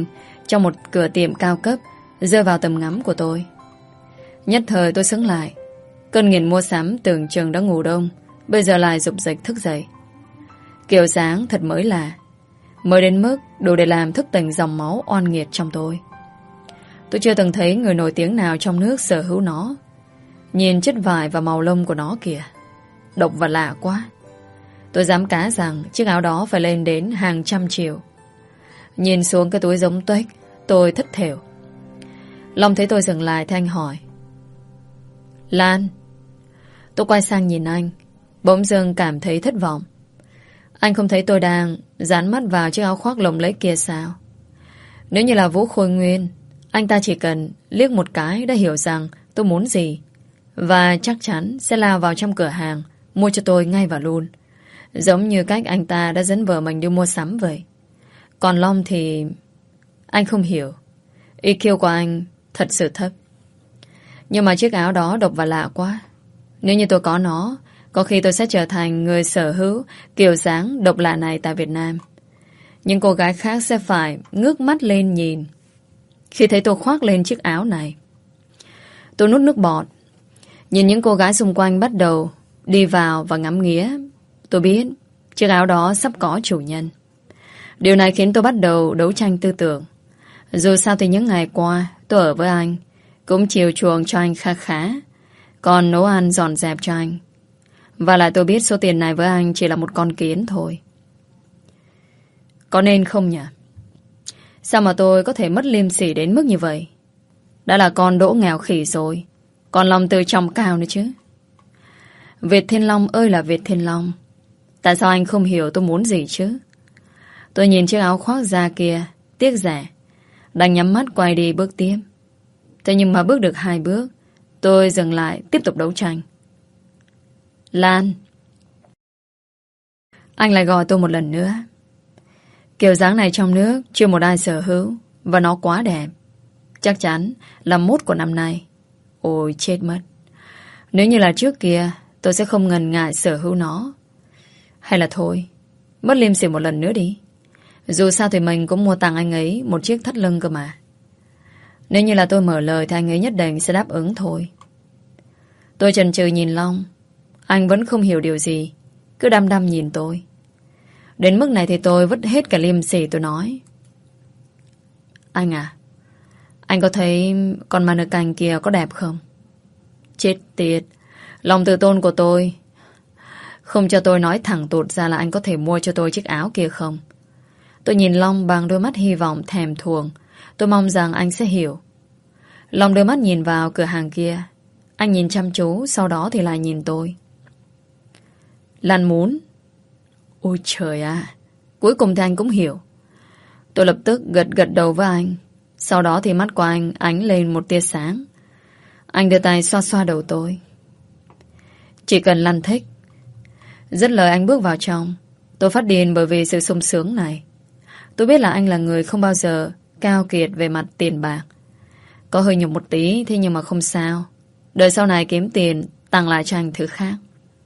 trong một cửa tiệm cao cấp rơi vào tầm ngắm của tôi. Nhất thời tôi sững lại. Cơn nghiện mua sắm tưởng chừng đã ngủ đông, bây giờ lại rục rịch thức dậy. Kiểu dáng thật mới lạ, mới đến mức đủ để làm thức tỉnh dòng máu oan nghiệt trong tôi. Tôi chưa từng thấy người nổi tiếng nào trong nước sở hữu nó. Nhìn chất vải và màu lông của nó kìa, độc và lạ quá. Tôi dám cá rằng chiếc áo đó phải lên đến hàng trăm triệu. Nhìn xuống cái túi giống tuếch, tôi thất thểu. Long thấy tôi dừng lại thì anh hỏi: Lan. Tôi quay sang nhìn anh, bỗng dưng cảm thấy thất vọng. Anh không thấy tôi đang dán mắt vào chiếc áo khoác lồng lẫy kia sao? Nếu như là Vũ Khôi Nguyên, anh ta chỉ cần liếc một cái đã hiểu rằng tôi muốn gì, và chắc chắn sẽ lao vào trong cửa hàng mua cho tôi ngay và luôn, giống như cách anh ta đã dẫn vợ mình đi mua sắm vậy. Còn Long thì anh không hiểu. i kiu của anh thật sự thấp. Nhưng mà chiếc áo đó độc và lạ quá. Nếu như tôi có nó, có khi tôi sẽ trở thành người sở hữu kiểu dáng độc lạ này tại Việt Nam. Nhưng cô gái khác sẽ phải ngước mắt lên nhìn khi thấy tôi khoác lên chiếc áo này. Tôi nuốt nước bọt, nhìn những cô gái xung quanh bắt đầu đi vào và ngắm nghía. Tôi biết chiếc áo đó sắp có chủ nhân. Điều này khiến tôi bắt đầu đấu tranh tư tưởng. Dù sao thì những ngày qua tôi ở với anh, cũng chiều chuộng cho anh khá khá, còn nấu ăn dọn dẹp cho anh. Và lại tôi biết số tiền này với anh chỉ là một con kiến thôi. Có nên không nhỉ? Sao mà tôi có thể mất liêm sỉ đến mức như vậy? Đã là con đỗ nghèo khỉ rồi, còn lòng từ trong cao nữa chứ. Việt Thiên Long ơi là Việt Thiên Long, tại sao anh không hiểu tôi muốn gì chứ? Tôi nhìn chiếc áo khoác da kia, tiếc rẻ, đành nhắm mắt quay đi bước tiếp. Thế nhưng mà bước được hai bước, tôi dừng lại tiếp tục đấu tranh. Lan. Anh lại gọi tôi một lần nữa. Kiểu dáng này trong nước chưa một ai sở hữu, và nó quá đẹp. Chắc chắn là mốt của năm nay. Ôi chết mất. Nếu như là trước kia, tôi sẽ không ngần ngại sở hữu nó. Hay là thôi, mất liêm sỉ một lần nữa đi. Dù sao thì mình cũng mua tặng anh ấy một chiếc thắt lưng cơ mà. Nếu như là tôi mở lời thì anh ấy nhất định sẽ đáp ứng thôi. Tôi chần chừ nhìn Long. Anh vẫn không hiểu điều gì, cứ đăm đăm nhìn tôi. Đến mức này thì tôi vứt hết cả liêm sỉ. Tôi nói: Anh à, anh có thấy con mannequin kia có đẹp không? Chết tiệt, lòng tự tôn của tôi không cho tôi nói thẳng tụt ra là anh có thể mua cho tôi chiếc áo kia không. Tôi nhìn Long bằng đôi mắt hy vọng thèm thuồng. Tôi mong rằng anh sẽ hiểu. Long đưa mắt nhìn vào cửa hàng kia. Anh nhìn chăm chú, sau đó thì lại nhìn tôi. Lan muốn. Ôi trời ạ, cuối cùng thì anh cũng hiểu. Tôi lập tức gật gật đầu với anh. Sau đó thì mắt của anh ánh lên một tia sáng. Anh đưa tay xoa xoa đầu tôi. Chỉ cần Lan thích. Dứt lời anh bước vào trong. Tôi phát điên bởi vì sự sung sướng này. Tôi biết là anh là người không bao giờ cao kiệt về mặt tiền bạc. Có hơi nhục một tí, thế nhưng mà không sao. Đợi sau này kiếm tiền tặng lại cho anh thứ khác.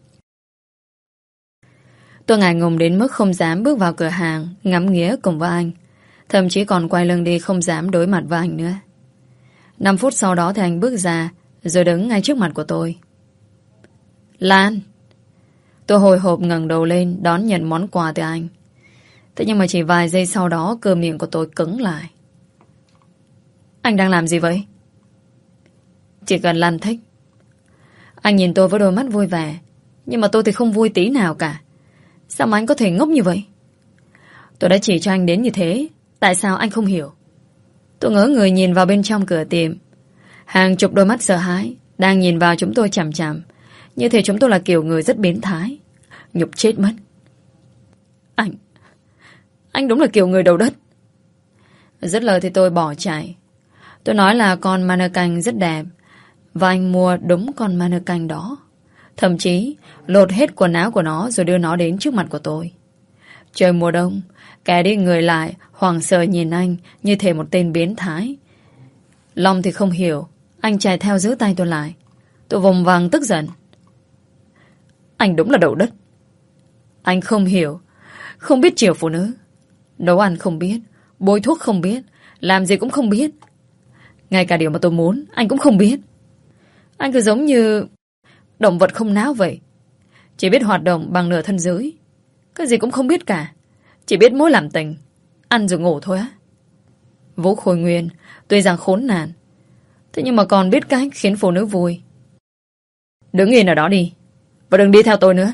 Tôi ngại ngùng đến mức không dám bước vào cửa hàng ngắm nghía cùng với anh. Thậm chí còn quay lưng đi, không dám đối mặt với anh nữa. Năm phút sau đó thì anh bước ra, rồi đứng ngay trước mặt của tôi. Lan. Tôi hồi hộp ngẩng đầu lên đón nhận món quà từ anh. Thế nhưng mà chỉ vài giây sau đó cơ miệng của tôi cứng lại. Anh đang làm gì vậy? Chỉ cần Lan thích. Anh nhìn tôi với đôi mắt vui vẻ. Nhưng mà tôi thì không vui tí nào cả. Sao mà anh có thể ngốc như vậy? Tôi đã chỉ cho anh đến như thế, tại sao anh không hiểu? Tôi ngỡ người nhìn vào bên trong cửa tiệm. Hàng chục đôi mắt sợ hãi đang nhìn vào chúng tôi chằm chằm, như thể chúng tôi là kiểu người rất biến thái. Nhục chết mất. Anh Anh đúng là kiểu người đầu đất. Dứt lời thì tôi bỏ chạy. Tôi nói là con mannequin rất đẹp, và anh mua đúng con mannequin đó. Thậm chí lột hết quần áo của nó rồi đưa nó đến trước mặt của tôi. Trời mùa đông, kẻ đi người lại hoảng sợ nhìn anh như thể một tên biến thái. Long thì không hiểu. Anh chạy theo giữ tay tôi lại. Tôi vùng vằng tức giận. Anh đúng là đầu đất. Anh không hiểu, không biết chiều phụ nữ. Nấu ăn không biết, bôi thuốc không biết, Làm gì cũng không biết. Ngay cả điều mà tôi muốn anh cũng không biết. Anh cứ giống như động vật không não vậy. Chỉ biết hoạt động bằng nửa thân dưới. Cái gì cũng không biết cả. Chỉ biết mỗi làm tình, ăn rồi ngủ thôi á. Vũ Khôi Nguyên tuy rằng khốn nạn, thế nhưng mà còn biết cách khiến phụ nữ vui. Đứng yên ở đó đi, và đừng đi theo tôi nữa.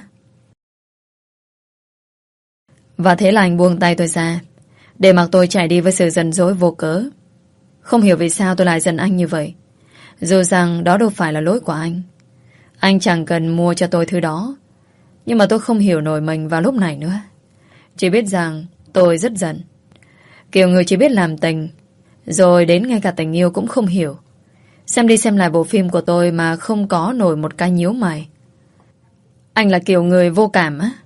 Và thế là anh buông tay tôi ra, để mặc tôi chạy đi với sự giận dỗi vô cớ. Không hiểu vì sao tôi lại giận anh như vậy. Dù rằng đó đâu phải là lỗi của anh. Anh chẳng cần mua cho tôi thứ đó. Nhưng mà tôi không hiểu nổi mình vào lúc này nữa. Chỉ biết rằng tôi rất giận. Kiểu người chỉ biết làm tình, rồi đến ngay cả tình yêu cũng không hiểu. Xem đi xem lại bộ phim của tôi mà không có nổi một cái nhíu mày. Anh là kiểu người vô cảm á.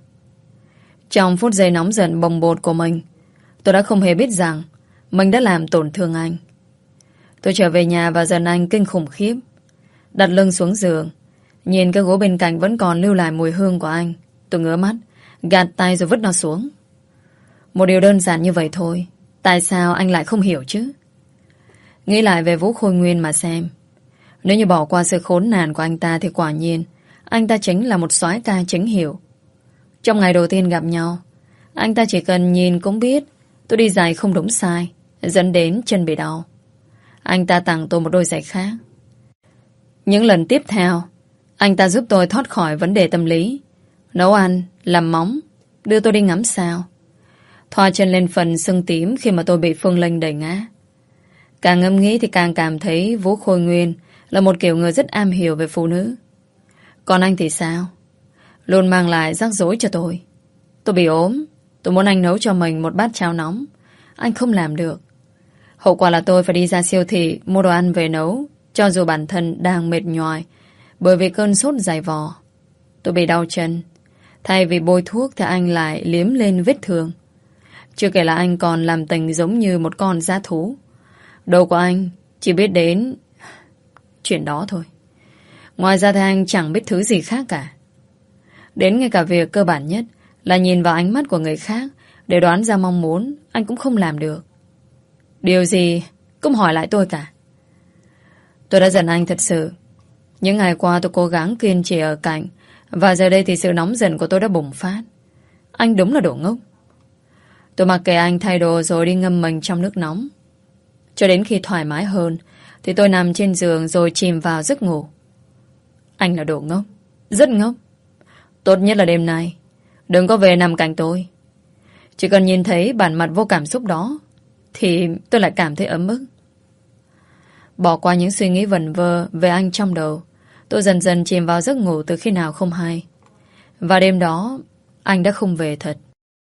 Trong phút giây nóng giận bồng bột của mình, tôi đã không hề biết rằng mình đã làm tổn thương anh. Tôi trở về nhà và giận anh kinh khủng khiếp. Đặt lưng xuống giường, nhìn cái gỗ bên cạnh vẫn còn lưu lại mùi hương của anh. Tôi ngửa mắt, gạt tay rồi vứt nó xuống. Một điều đơn giản như vậy thôi, tại sao anh lại không hiểu chứ? Nghĩ lại về Vũ Khôi Nguyên mà xem. Nếu như bỏ qua sự khốn nạn của anh ta thì quả nhiên anh ta chính là một soái ca chính hiệu. Trong ngày đầu tiên gặp nhau, anh ta chỉ cần nhìn cũng biết tôi đi giày không đúng sai, dẫn đến chân bị đau. Anh ta tặng tôi một đôi giày khác. Những lần tiếp theo, anh ta giúp tôi thoát khỏi vấn đề tâm lý, nấu ăn, làm móng, đưa tôi đi ngắm sao, thoa chân lên phần sưng tím khi mà tôi bị Phương Linh đẩy ngã. Càng ngẫm nghĩ thì càng cảm thấy Vũ Khôi Nguyên là một kiểu người rất am hiểu về phụ nữ. Còn anh thì sao? Luôn mang lại rắc rối cho tôi. Tôi bị ốm, tôi muốn anh nấu cho mình một bát cháo nóng. Anh không làm được. Hậu quả là tôi phải đi ra siêu thị mua đồ ăn về nấu, cho dù bản thân đang mệt nhoài bởi vì cơn sốt dày vò. Tôi bị đau chân. Thay vì bôi thuốc thì anh lại liếm lên vết thương. Chưa kể là anh còn làm tình giống như một con dã thú. Đầu của anh chỉ biết đến chuyện đó thôi. Ngoài ra thì anh chẳng biết thứ gì khác cả. Đến ngay cả việc cơ bản nhất là nhìn vào ánh mắt của người khác để đoán ra mong muốn, anh cũng không làm được. Điều gì cũng hỏi lại tôi cả. Tôi đã giận anh thật sự. Những ngày qua tôi cố gắng kiên trì ở cạnh, và giờ đây thì sự nóng giận của tôi đã bùng phát. Anh đúng là đồ ngốc. Tôi mặc kệ anh thay đồ rồi đi ngâm mình trong nước nóng. Cho đến khi thoải mái hơn thì tôi nằm trên giường rồi chìm vào giấc ngủ. Anh là đồ ngốc, rất ngốc. Tốt nhất là đêm nay đừng có về nằm cạnh tôi. Chỉ cần nhìn thấy bản mặt vô cảm xúc đó thì tôi lại cảm thấy ấm ức. Bỏ qua những suy nghĩ vẩn vơ về anh trong đầu, tôi dần dần chìm vào giấc ngủ từ khi nào không hay. Và đêm đó anh đã không về thật.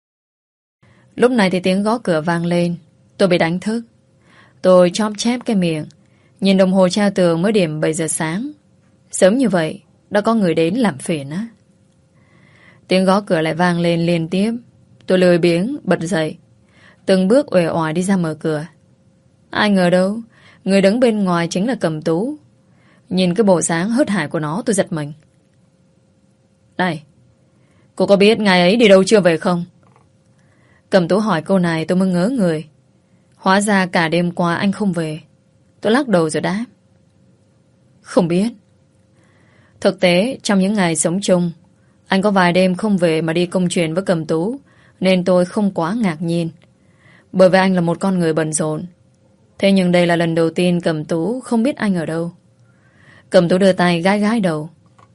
Lúc này thì tiếng gõ cửa vang lên. Tôi bị đánh thức. Tôi chóp chép cái miệng, nhìn đồng hồ treo tường mới điểm bảy giờ sáng. Sớm như vậy đã có người đến làm phiền á. Tiếng gõ cửa lại vang lên liên tiếp. Tôi lười biếng bật dậy, từng bước uể oải đi ra mở cửa. Ai ngờ đâu, người đứng bên ngoài chính là Cẩm Tú. Nhìn cái bộ dáng hớt hải của nó tôi giật mình. Này, cô có biết ngày ấy đi đâu chưa về không? Cẩm Tú hỏi câu này tôi mới ngớ người. Hóa ra cả đêm qua anh không về. Tôi lắc đầu rồi đáp. Không biết. Thực tế trong những ngày sống chung, anh có vài đêm không về mà đi công chuyện với Cẩm Tú, nên tôi không quá ngạc nhiên. Bởi vì anh là một con người bận rộn. Thế nhưng đây là lần đầu tiên Cẩm Tú không biết anh ở đâu. Cẩm Tú đưa tay gãi gãi đầu.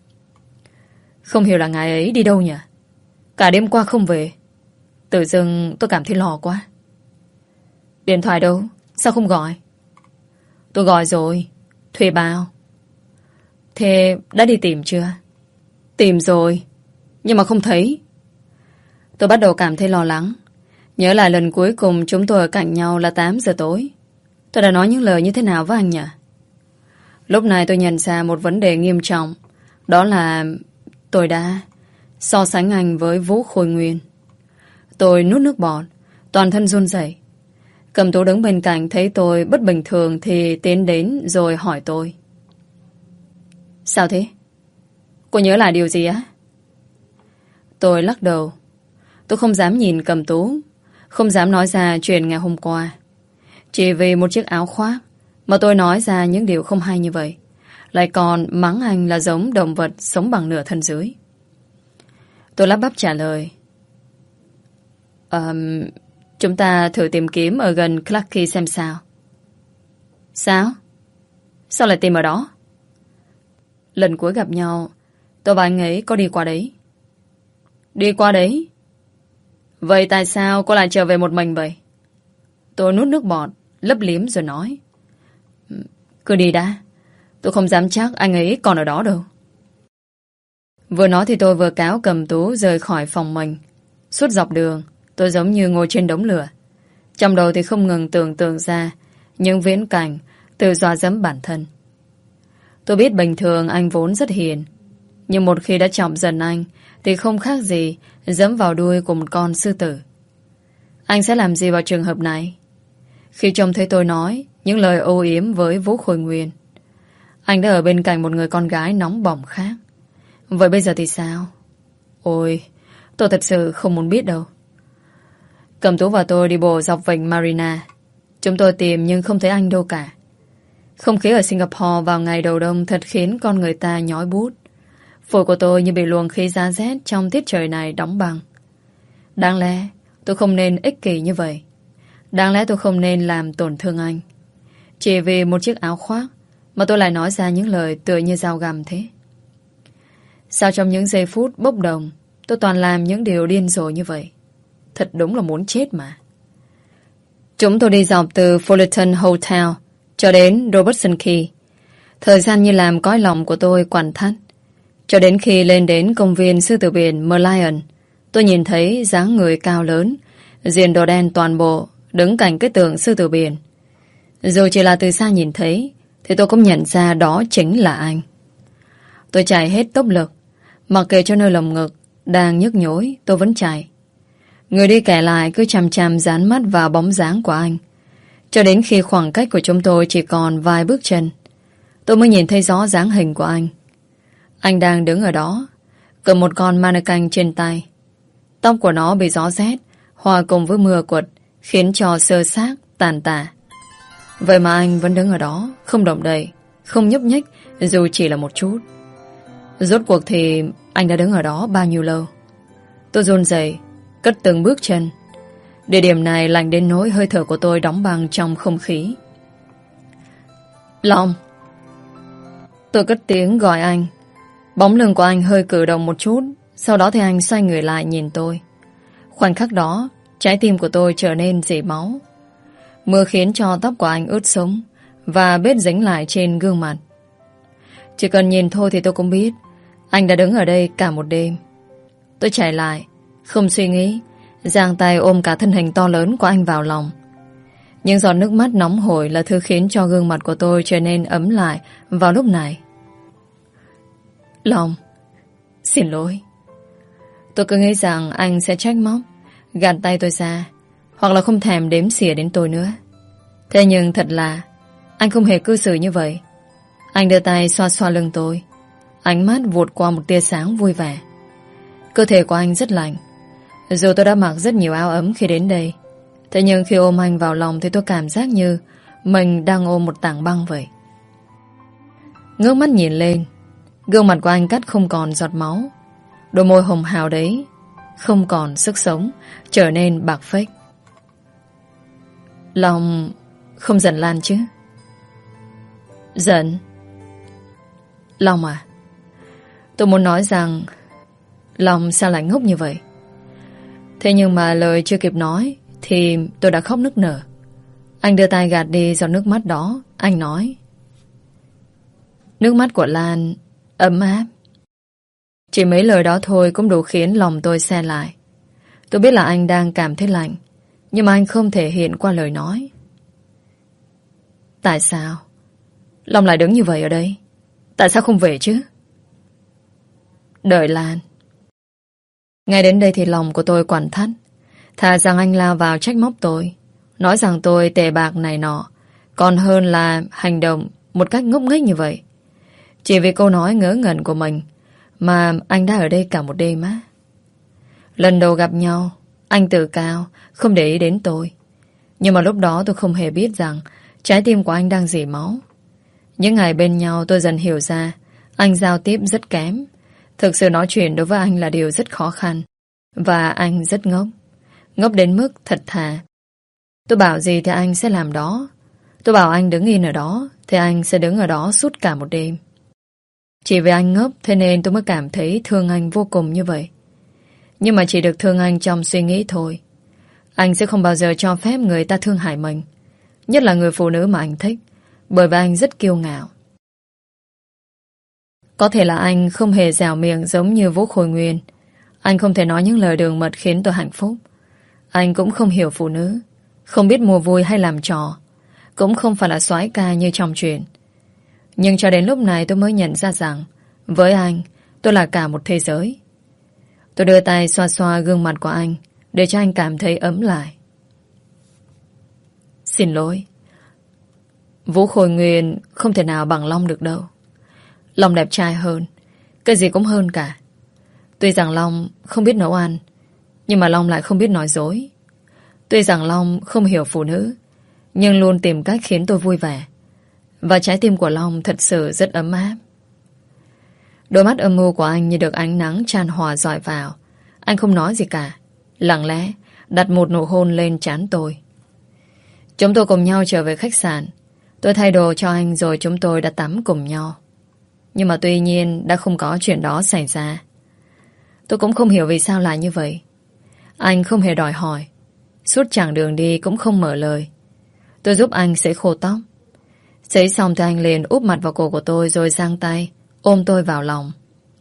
Không hiểu là ngày ấy đi đâu nhỉ? Cả đêm qua không về. Tự dưng tôi cảm thấy lo quá. Điện thoại đâu? Sao không gọi? Tôi gọi rồi. Thuê bao. Thế đã đi tìm chưa? Tìm rồi, nhưng mà không thấy. Tôi bắt đầu cảm thấy lo lắng. Nhớ lại lần cuối cùng chúng tôi ở cạnh nhau là tám giờ tối. Tôi đã nói những lời như thế nào với anh nhỉ? Lúc này tôi nhận ra một vấn đề nghiêm trọng. Đó là tôi đã so sánh anh với Vũ Khôi Nguyên. Tôi nuốt nước bọt, toàn thân run rẩy. Cẩm Tú đứng bên cạnh thấy tôi bất bình thường thì tiến đến rồi hỏi tôi. Sao thế? Cô nhớ lại điều gì á? Tôi lắc đầu. Tôi không dám nhìn Cẩm Tú, không dám nói ra chuyện ngày hôm qua. Chỉ vì một chiếc áo khoác mà tôi nói ra những điều không hay như vậy, lại còn mắng anh là giống động vật sống bằng nửa thân dưới. Tôi lắp bắp trả lời. um, Chúng ta thử tìm kiếm ở gần Clarky xem sao. Sao? Sao lại tìm ở đó? Lần cuối gặp nhau, tôi và anh ấy có đi qua đấy. Đi qua đấy? Vậy tại sao cô lại trở về một mình vậy? Tôi nuốt nước bọt, lấp liếm rồi nói. Cứ đi đã. Tôi không dám chắc anh ấy còn ở đó đâu. Vừa nói thì tôi vừa cáo cầm Tú rời khỏi phòng mình. Suốt dọc đường, tôi giống như ngồi trên đống lửa. Trong đầu thì không ngừng tưởng tượng ra những viễn cảnh tự dọa dẫm bản thân. Tôi biết bình thường anh vốn rất hiền, nhưng một khi đã chọc giận anh thì không khác gì dẫm vào đuôi của một con sư tử. Anh sẽ làm gì vào trường hợp này? Khi trông thấy tôi nói những lời ô yếm với Vũ Khôi Nguyên, anh đã ở bên cạnh một người con gái nóng bỏng khác. Vậy bây giờ thì sao? Ôi, tôi thật sự không muốn biết đâu. Cẩm Tú và tôi đi bộ dọc vịnh Marina. Chúng tôi tìm nhưng không thấy anh đâu cả. Không khí ở Singapore vào ngày đầu đông thật khiến con người ta nhói bút. Phổi của tôi như bị luồng khí giá rét trong tiết trời này đóng băng. Đáng lẽ tôi không nên ích kỷ như vậy. Đáng lẽ tôi không nên làm tổn thương anh. Chỉ vì một chiếc áo khoác mà tôi lại nói ra những lời tựa như dao găm thế. Sao trong những giây phút bốc đồng tôi toàn làm những điều điên rồ như vậy? Thật đúng là muốn chết mà. Chúng tôi đi dọc từ Fullerton Hotel cho đến Robertson Quay. Thời gian như làm cõi lòng của tôi quặn thắt. Cho đến khi lên đến công viên sư tử biển Merlion, tôi nhìn thấy dáng người cao lớn, diện đồ đen toàn bộ, đứng cạnh cái tường sư tử biển. Dù chỉ là từ xa nhìn thấy, thì tôi cũng nhận ra đó chính là anh. Tôi chạy hết tốc lực, mặc kệ cho nơi lồng ngực đang nhức nhối, tôi vẫn chạy. Người đi kẻ lại cứ chằm chằm dán mắt vào bóng dáng của anh, cho đến khi khoảng cách của chúng tôi chỉ còn vài bước chân, tôi mới nhìn thấy rõ dáng hình của anh. Anh đang đứng ở đó, cầm một con mannequin trên tay. Tóc của nó bị gió rét hòa cùng với mưa quật, khiến cho xơ xác tàn tả. Vậy mà anh vẫn đứng ở đó, không động đậy, không nhúc nhích dù chỉ là một chút. Rốt cuộc thì anh đã đứng ở đó bao nhiêu lâu? Tôi run rẩy, cất từng bước chân. Địa điểm này lạnh đến nỗi hơi thở của tôi đóng băng trong không khí. Long! Tôi cất tiếng gọi anh. Bóng lưng của anh hơi cử động một chút, sau đó thì anh xoay người lại nhìn tôi. Khoảnh khắc đó, trái tim của tôi trở nên rỉ máu. Mưa khiến cho tóc của anh ướt sũng và bết dính lại trên gương mặt. Chỉ cần nhìn thôi thì tôi cũng biết anh đã đứng ở đây cả một đêm. Tôi chạy lại, không suy nghĩ, giang tay ôm cả thân hình to lớn của anh vào lòng. Những giọt nước mắt nóng hổi là thứ khiến cho gương mặt của tôi trở nên ấm lại vào lúc này. Long, xin lỗi. Tôi cứ nghĩ rằng anh sẽ trách móc, gạt tay tôi ra, hoặc là không thèm đếm xỉa đến tôi nữa. Thế nhưng thật là anh không hề cư xử như vậy. Anh đưa tay xoa xoa lưng tôi, ánh mắt vụt qua một tia sáng vui vẻ. Cơ thể của anh rất lạnh. Dù tôi đã mặc rất nhiều áo ấm khi đến đây, thế nhưng khi ôm anh vào lòng thì tôi cảm giác như mình đang ôm một tảng băng vậy. Ngước mắt nhìn lên, gương mặt của anh cắt không còn giọt máu. Đôi môi hồng hào đấy không còn sức sống, trở nên bạc phách. Long không giận Lan chứ? Giận? Long à, tôi muốn nói rằng Long sao lại ngốc như vậy? Thế nhưng mà lời chưa kịp nói thì tôi đã khóc nức nở. Anh đưa tay gạt đi giọt nước mắt đó. Anh nói: nước mắt của Lan ấm áp. Chỉ mấy lời đó thôi cũng đủ khiến lòng tôi se lại. Tôi biết là anh đang cảm thấy lạnh, nhưng mà anh không thể hiện qua lời nói. Tại sao Long lại đứng như vậy ở đây? Tại sao không về chứ? Đợi Lan. Ngay đến đây thì lòng của tôi quặn thắt. Thà rằng anh lao vào trách móc tôi, nói rằng tôi tệ bạc này nọ, còn hơn là hành động một cách ngốc nghếch như vậy. Chỉ vì câu nói ngớ ngẩn của mình mà anh đã ở đây cả một đêm á. Lần đầu gặp nhau, anh tự cao, không để ý đến tôi. Nhưng mà lúc đó tôi không hề biết rằng trái tim của anh đang dỉ máu. Những ngày bên nhau tôi dần hiểu ra anh giao tiếp rất kém. Thực sự nói chuyện đối với anh là điều rất khó khăn. Và anh rất ngốc. Ngốc đến mức thật thà. Tôi bảo gì thì anh sẽ làm đó. Tôi bảo anh đứng yên ở đó thì anh sẽ đứng ở đó suốt cả một đêm. Chỉ vì anh ngốc thế nên tôi mới cảm thấy thương anh vô cùng như vậy. Nhưng mà chỉ được thương anh trong suy nghĩ thôi. Anh sẽ không bao giờ cho phép người ta thương hại mình. Nhất là người phụ nữ mà anh thích. Bởi vì anh rất kiêu ngạo. Có thể là anh không hề dẻo miệng giống như Vũ Khôi Nguyên. Anh không thể nói những lời đường mật khiến tôi hạnh phúc. Anh cũng không hiểu phụ nữ. Không biết mua vui hay làm trò. Cũng không phải là soái ca như trong chuyện. Nhưng cho đến lúc này tôi mới nhận ra rằng với anh tôi là cả một thế giới. Tôi đưa tay xoa xoa gương mặt của anh để cho anh cảm thấy ấm lại. Xin lỗi. Vũ Khôi Nguyên không thể nào bằng Long được đâu. Long đẹp trai hơn. Cái gì cũng hơn cả. Tuy rằng Long không biết nấu ăn, nhưng mà Long lại không biết nói dối. Tuy rằng Long không hiểu phụ nữ, nhưng luôn tìm cách khiến tôi vui vẻ. Và trái tim của Long thật sự rất ấm áp. Đôi mắt âm mưu của anh như được ánh nắng tràn hòa dọi vào. Anh không nói gì cả. Lặng lẽ đặt một nụ hôn lên trán tôi. Chúng tôi cùng nhau trở về khách sạn. Tôi thay đồ cho anh rồi chúng tôi đã tắm cùng nhau. Nhưng mà tuy nhiên đã không có chuyện đó xảy ra. Tôi cũng không hiểu vì sao lại như vậy. Anh không hề đòi hỏi. Suốt chặng đường đi cũng không mở lời. Tôi giúp anh sấy khô tóc. Sấy xong thì anh liền úp mặt vào cổ của tôi rồi giang tay ôm tôi vào lòng.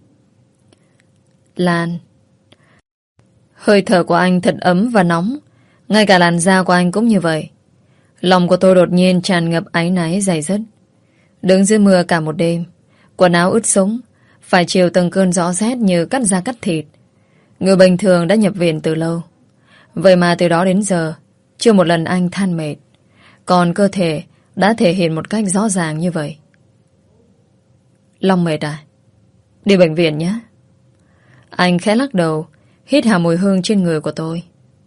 Lan. Hơi thở của anh thật ấm và nóng. Ngay cả làn da của anh cũng như vậy. Lòng của tôi đột nhiên tràn ngập áy náy dày dứt. Đứng dưới mưa cả một đêm, quần áo ướt sũng, phải chịu từng cơn gió rét như cắt da cắt thịt. Người bình thường đã nhập viện từ lâu. Vậy mà từ đó đến giờ chưa một lần anh than mệt. Còn cơ thể đã thể hiện một cách rõ ràng như vậy. Long mệt à? Đi bệnh viện nhé. Anh khẽ lắc đầu, hít hà mùi hương trên người của tôi.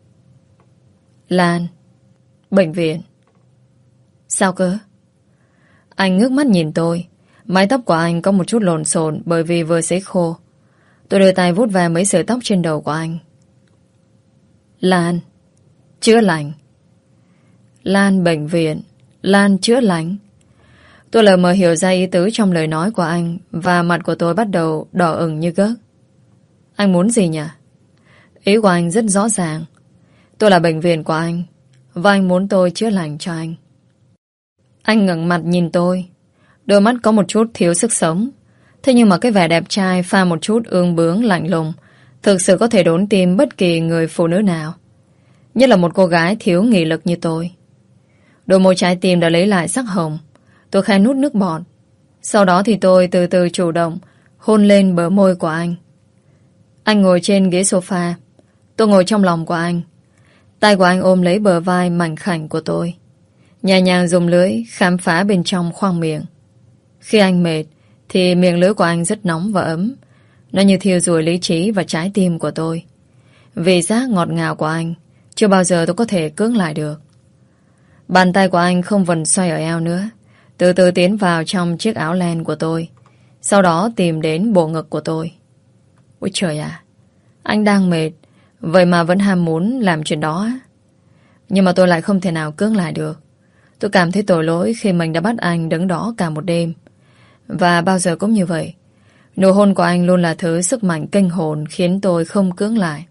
Lan. Bệnh viện. Sao cơ? Anh ngước mắt nhìn tôi. Mái tóc của anh có một chút lộn xộn bởi vì vừa sấy khô. Tôi đưa tay vuốt về mấy sợi tóc trên đầu của anh. Lan. Chữa lành. Lan bệnh viện. Lan chữa lành. Tôi lờ mờ hiểu ra ý tứ trong lời nói của anh và mặt của tôi bắt đầu đỏ ửng như gấc. Anh muốn gì nhỉ? Ý của anh rất rõ ràng. Tôi là bệnh viện của anh và anh muốn tôi chữa lành cho anh. Anh ngẩng mặt nhìn tôi. Đôi mắt có một chút thiếu sức sống. Thế nhưng mà cái vẻ đẹp trai pha một chút ương bướng lạnh lùng thực sự có thể đốn tim bất kỳ người phụ nữ nào. Nhất là một cô gái thiếu nghị lực như tôi. Đôi môi trái tim đã lấy lại sắc hồng. Tôi khẽ nuốt nước bọt. Sau đó thì tôi từ từ chủ động hôn lên bờ môi của anh. Anh ngồi trên ghế sofa. Tôi ngồi trong lòng của anh. Tay của anh ôm lấy bờ vai mảnh khảnh của tôi, nhẹ nhàng dùng lưỡi khám phá bên trong khoang miệng. Khi anh mệt thì miệng lưỡi của anh rất nóng và ấm. Nó như thiêu rụi lý trí và trái tim của tôi. Vị giác ngọt ngào của anh chưa bao giờ tôi có thể cưỡng lại được. Bàn tay của anh không vần xoay ở eo nữa, từ từ tiến vào trong chiếc áo len của tôi, sau đó tìm đến bộ ngực của tôi. Ôi trời à, anh đang mệt, vậy mà vẫn ham muốn làm chuyện đó á. Nhưng mà tôi lại không thể nào cưỡng lại được. Tôi cảm thấy tội lỗi khi mình đã bắt anh đứng đó cả một đêm. Và bao giờ cũng như vậy. Nụ hôn của anh luôn là thứ sức mạnh kinh hồn khiến tôi không cưỡng lại.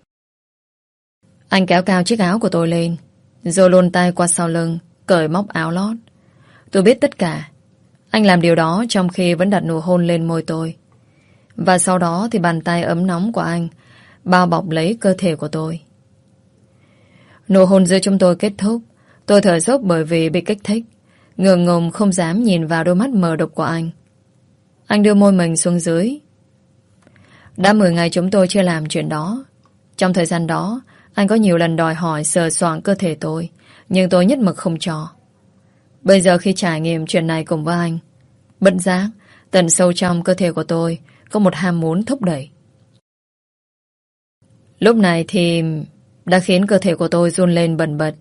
Anh kéo cao chiếc áo của tôi lên, rồi luồn tay qua sau lưng, cởi móc áo lót. Tôi biết tất cả. Anh làm điều đó trong khi vẫn đặt nụ hôn lên môi tôi. Và sau đó thì bàn tay ấm nóng của anh bao bọc lấy cơ thể của tôi. Nụ hôn giữa chúng tôi kết thúc. Tôi thở dốc bởi vì bị kích thích, ngượng ngùng không dám nhìn vào đôi mắt mờ đục của anh. Anh đưa môi mình xuống dưới. Đã mười ngày chúng tôi chưa làm chuyện đó. Trong thời gian đó anh có nhiều lần đòi hỏi sờ soạng cơ thể tôi, nhưng tôi nhất mực không cho. Bây giờ khi trải nghiệm chuyện này cùng với anh, bất giác tận sâu trong cơ thể của tôi có một ham muốn thúc đẩy. Lúc này thì đã khiến cơ thể của tôi run lên bần bật.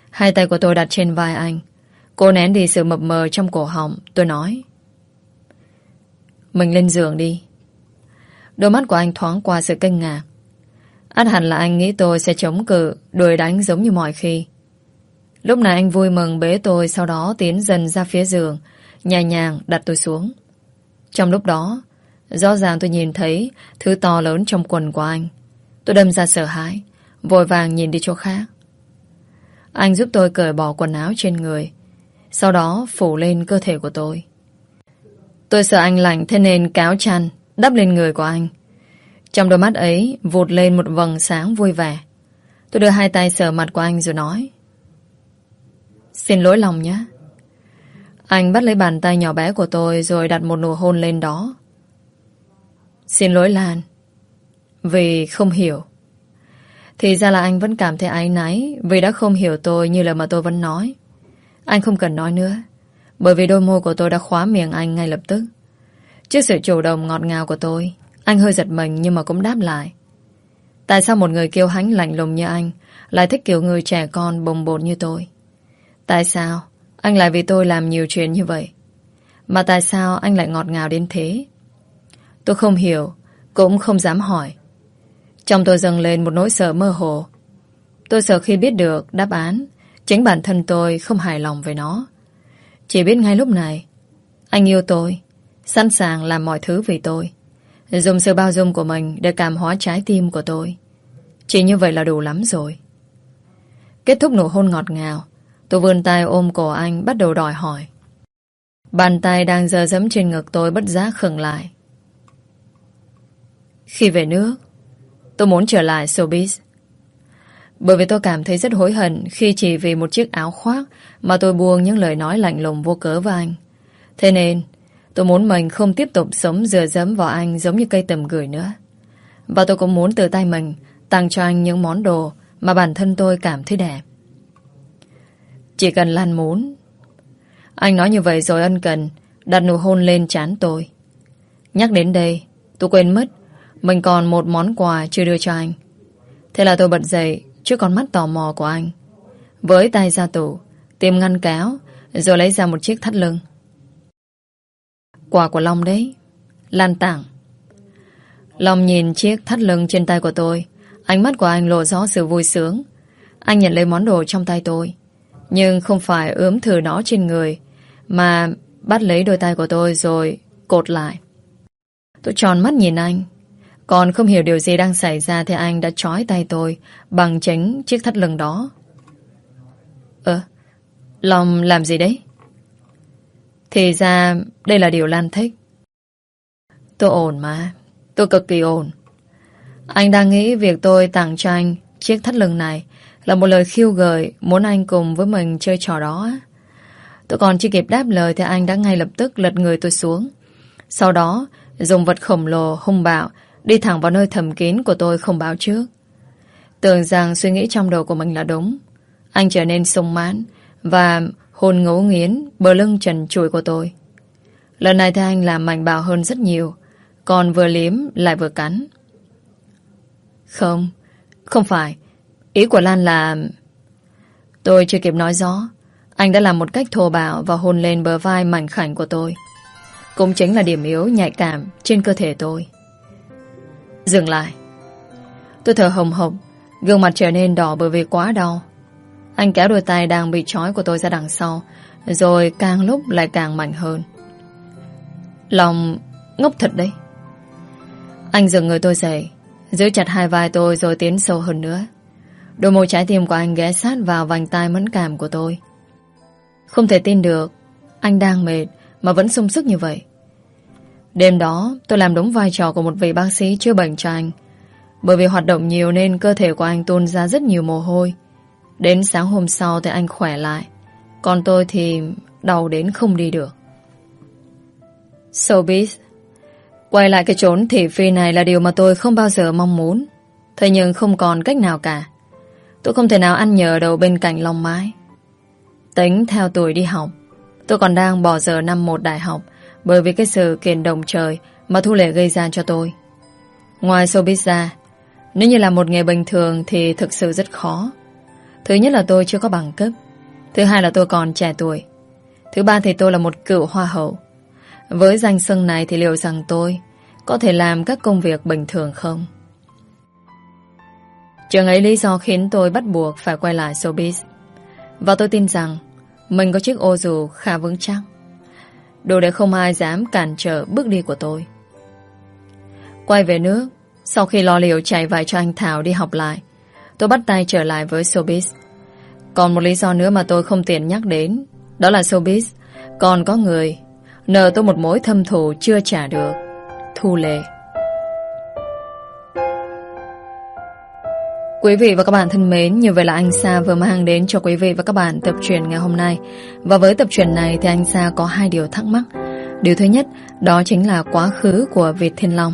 Hai tay của tôi đặt trên vai anh. Cô nén đi sự mập mờ trong cổ họng. Tôi nói: mình lên giường đi. Đôi mắt của anh thoáng qua sự kinh ngạc. Ắt hẳn là anh nghĩ tôi sẽ chống cự, đuổi đánh giống như mọi khi. Lúc này anh vui mừng bế tôi, sau đó tiến dần ra phía giường, nhẹ nhàng đặt tôi xuống. Trong lúc đó, rõ ràng tôi nhìn thấy thứ to lớn trong quần của anh. Tôi đâm ra sợ hãi, vội vàng nhìn đi chỗ khác. Anh giúp tôi cởi bỏ quần áo trên người, sau đó phủ lên cơ thể của tôi. Tôi sợ anh lạnh, thế nên cáo chăn đắp lên người của anh. Trong đôi mắt ấy vụt lên một vầng sáng vui vẻ. Tôi đưa hai tay sờ mặt của anh rồi nói: xin lỗi lòng nhé. Anh bắt lấy bàn tay nhỏ bé của tôi rồi đặt một nụ hôn lên đó. Xin lỗi Lan, vì không hiểu. Thì ra là anh vẫn cảm thấy áy náy vì đã không hiểu tôi như lời mà tôi vẫn nói. Anh không cần nói nữa, bởi vì đôi môi của tôi đã khóa miệng anh ngay lập tức. Trước sự chủ động ngọt ngào của tôi, anh hơi giật mình nhưng mà cũng đáp lại. Tại sao một người kiêu hãnh lạnh lùng như anh lại thích kiểu người trẻ con bồng bột như tôi? Tại sao anh lại vì tôi làm nhiều chuyện như vậy? Mà tại sao anh lại ngọt ngào đến thế? Tôi không hiểu, cũng không dám hỏi. Trong tôi dâng lên một nỗi sợ mơ hồ. Tôi sợ khi biết được đáp án, chính bản thân tôi không hài lòng với nó. Chỉ biết ngay lúc này anh yêu tôi, sẵn sàng làm mọi thứ vì tôi, dùng sự bao dung của mình để cảm hóa trái tim của tôi. Chỉ như vậy là đủ lắm rồi. Kết thúc nụ hôn ngọt ngào, tôi vươn tay ôm cổ anh, bắt đầu đòi hỏi. Bàn tay đang giơ giẫm trên ngực tôi bất giác khựng lại. Khi về nước, tôi muốn trở lại showbiz. Bởi vì tôi cảm thấy rất hối hận khi chỉ vì một chiếc áo khoác mà tôi buông những lời nói lạnh lùng vô cớ với anh. Thế nên tôi muốn mình không tiếp tục sống dựa dẫm vào anh giống như cây tầm gửi nữa. Và tôi cũng muốn từ tay mình tặng cho anh những món đồ mà bản thân tôi cảm thấy đẹp. Chỉ cần Lan muốn. Anh nói như vậy rồi ân cần đặt nụ hôn lên trán tôi. Nhắc đến đây, tôi quên mất mình còn một món quà chưa đưa cho anh. Thế là tôi bật dậy trước con mắt tò mò của anh, với tay ra tủ tìm ngăn kéo rồi lấy ra một chiếc thắt lưng. Quà của Long đấy, Lan tặng. Long nhìn chiếc thắt lưng trên tay của tôi. Ánh mắt của anh lộ rõ sự vui sướng. Anh nhận lấy món đồ trong tay tôi, nhưng không phải ướm thử nó trên người, mà bắt lấy đôi tay của tôi rồi cột lại. Tôi tròn mắt nhìn anh. Còn không hiểu điều gì đang xảy ra thì anh đã trói tay tôi bằng chính chiếc thắt lưng đó. Ơ, Long làm gì đấy? Thì ra đây là điều Lan thích. Tôi ổn mà, tôi cực kỳ ổn. Anh đang nghĩ việc tôi tặng cho anh chiếc thắt lưng này là một lời khiêu gợi, muốn anh cùng với mình chơi trò đó. Tôi còn chưa kịp đáp lời thì anh đã ngay lập tức lật người tôi xuống. Sau đó dùng vật khổng lồ hung bạo đi thẳng vào nơi thầm kín của tôi không báo trước. Tưởng rằng suy nghĩ trong đầu của mình là đúng, anh trở nên sung mãn và hôn ngấu nghiến bờ lưng trần trụi của tôi. Lần này thì anh làm mạnh bạo hơn rất nhiều, còn vừa liếm lại vừa cắn. Không, không phải. Ý của Lan là... Tôi chưa kịp nói rõ, anh đã làm một cách thô bạo và hôn lên bờ vai mảnh khảnh của tôi. Cũng chính là điểm yếu nhạy cảm trên cơ thể tôi. Dừng lại. Tôi thở hồng hộc, gương mặt trở nên đỏ bởi vì quá đau. Anh kéo đôi tay đang bị trói của tôi ra đằng sau, rồi càng lúc lại càng mạnh hơn. Lòng ngốc thật đấy. Anh dừng người tôi dậy, giữ chặt hai vai tôi rồi tiến sâu hơn nữa. Đôi môi trái tim của anh ghé sát vào vành tai mẫn cảm của tôi. Không thể tin được anh đang mệt mà vẫn sung sức như vậy. Đêm đó tôi làm đúng vai trò của một vị bác sĩ chữa bệnh cho anh. Bởi vì hoạt động nhiều nên cơ thể của anh tuôn ra rất nhiều mồ hôi. Đến sáng hôm sau thì anh khỏe lại, còn tôi thì đau đến không đi được. Showbiz, quay lại cái chốn thị phi này là điều mà tôi không bao giờ mong muốn. Thế nhưng không còn cách nào cả. Tôi không thể nào ăn nhờ đâu bên cạnh Long mãi. Tính theo tuổi đi học, tôi còn đang bỏ giờ năm một đại học bởi vì cái sự kiện động trời mà Thu Lệ gây ra cho tôi. Ngoài showbiz ra, nếu như là một nghề bình thường thì thực sự rất khó. Thứ nhất là tôi chưa có bằng cấp. Thứ hai là tôi còn trẻ tuổi. Thứ ba thì tôi là một cựu hoa hậu. Với danh xưng này thì liệu rằng tôi có thể làm các công việc bình thường không? Chừng ấy lý do khiến tôi bắt buộc phải quay lại showbiz. Và tôi tin rằng mình có chiếc ô dù khá vững chắc, đủ để không ai dám cản trở bước đi của tôi. Quay về nước, sau khi lo liệu chạy vài cho anh Thảo đi học lại, tôi bắt tay trở lại với showbiz. Còn một lý do nữa mà tôi không tiện nhắc đến, đó là showbiz còn có người nợ tôi một mối thâm thù chưa trả được. Thu Lệ. Quý vị và các bạn thân mến, như vậy là anh Sa vừa mang đến cho quý vị và các bạn tập truyện ngày hôm nay. Và với tập truyện này thì anh Sa có hai điều thắc mắc. Điều thứ nhất, đó chính là quá khứ của Việt Thiên Long.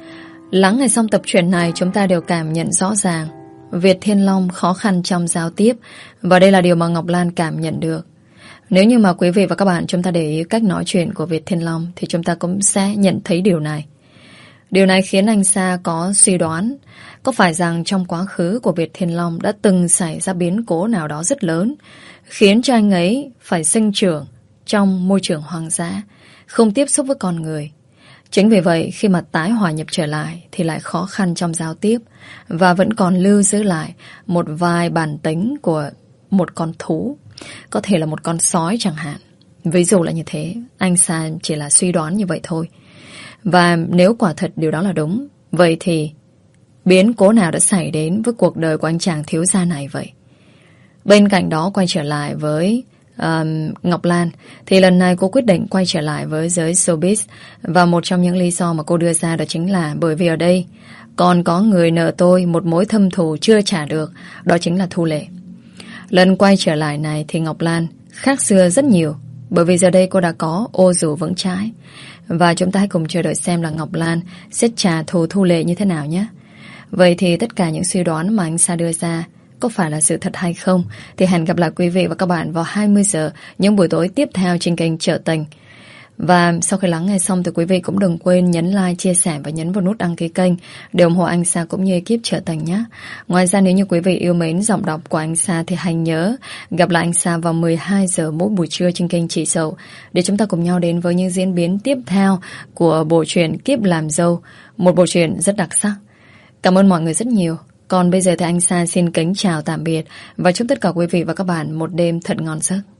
Lắng nghe xong tập truyện này, chúng ta đều cảm nhận rõ ràng Việt Thiên Long khó khăn trong giao tiếp, và đây là điều mà Ngọc Lan cảm nhận được. Nếu như mà quý vị và các bạn chúng ta để ý cách nói chuyện của Việt Thiên Long thì chúng ta cũng sẽ nhận thấy điều này. Điều này khiến anh Sa có suy đoán, có phải rằng trong quá khứ của Việt Thiên Long đã từng xảy ra biến cố nào đó rất lớn, khiến cho anh ấy phải sinh trưởng trong môi trường hoang dã, không tiếp xúc với con người. Chính vì vậy khi mà tái hòa nhập trở lại thì lại khó khăn trong giao tiếp, và vẫn còn lưu giữ lại một vài bản tính của một con thú, có thể là một con sói chẳng hạn. Ví dụ là như thế, anh Sa chỉ là suy đoán như vậy thôi. Và nếu quả thật điều đó là đúng, vậy thì biến cố nào đã xảy đến với cuộc đời của anh chàng thiếu gia này vậy? Bên cạnh đó, quay trở lại với uh, Ngọc Lan, thì lần này cô quyết định quay trở lại với giới showbiz. Và một trong những lý do mà cô đưa ra đó chính là bởi vì ở đây còn có người nợ tôi một mối thâm thù chưa trả được, đó chính là Thu Lệ. Lần quay trở lại này thì Ngọc Lan khác xưa rất nhiều, bởi vì giờ đây cô đã có ô dù vững chãi. Và chúng ta hãy cùng chờ đợi xem là Ngọc Lan sẽ trả thù Thu Lệ như thế nào nhé. Vậy thì tất cả những suy đoán mà anh Sa đưa ra có phải là sự thật hay không thì hẹn gặp lại quý vị và các bạn vào hai mươi giờ những buổi tối tiếp theo trên kênh Trở Tình. Và sau khi lắng nghe xong thì quý vị cũng đừng quên nhấn like, chia sẻ và nhấn vào nút đăng ký kênh để ủng hộ anh Sa cũng như ekip Trở Tình nhé. Ngoài ra nếu như quý vị yêu mến giọng đọc của anh Sa thì hãy nhớ gặp lại anh Sa vào mười hai giờ mỗi buổi trưa trên kênh Chị Dậu để chúng ta cùng nhau đến với những diễn biến tiếp theo của bộ truyện Kiếp Làm Dâu, một bộ truyện rất đặc sắc. Cảm ơn mọi người rất nhiều. Còn bây giờ thì anh Sa xin kính chào tạm biệt và chúc tất cả quý vị và các bạn một đêm thật ngon giấc.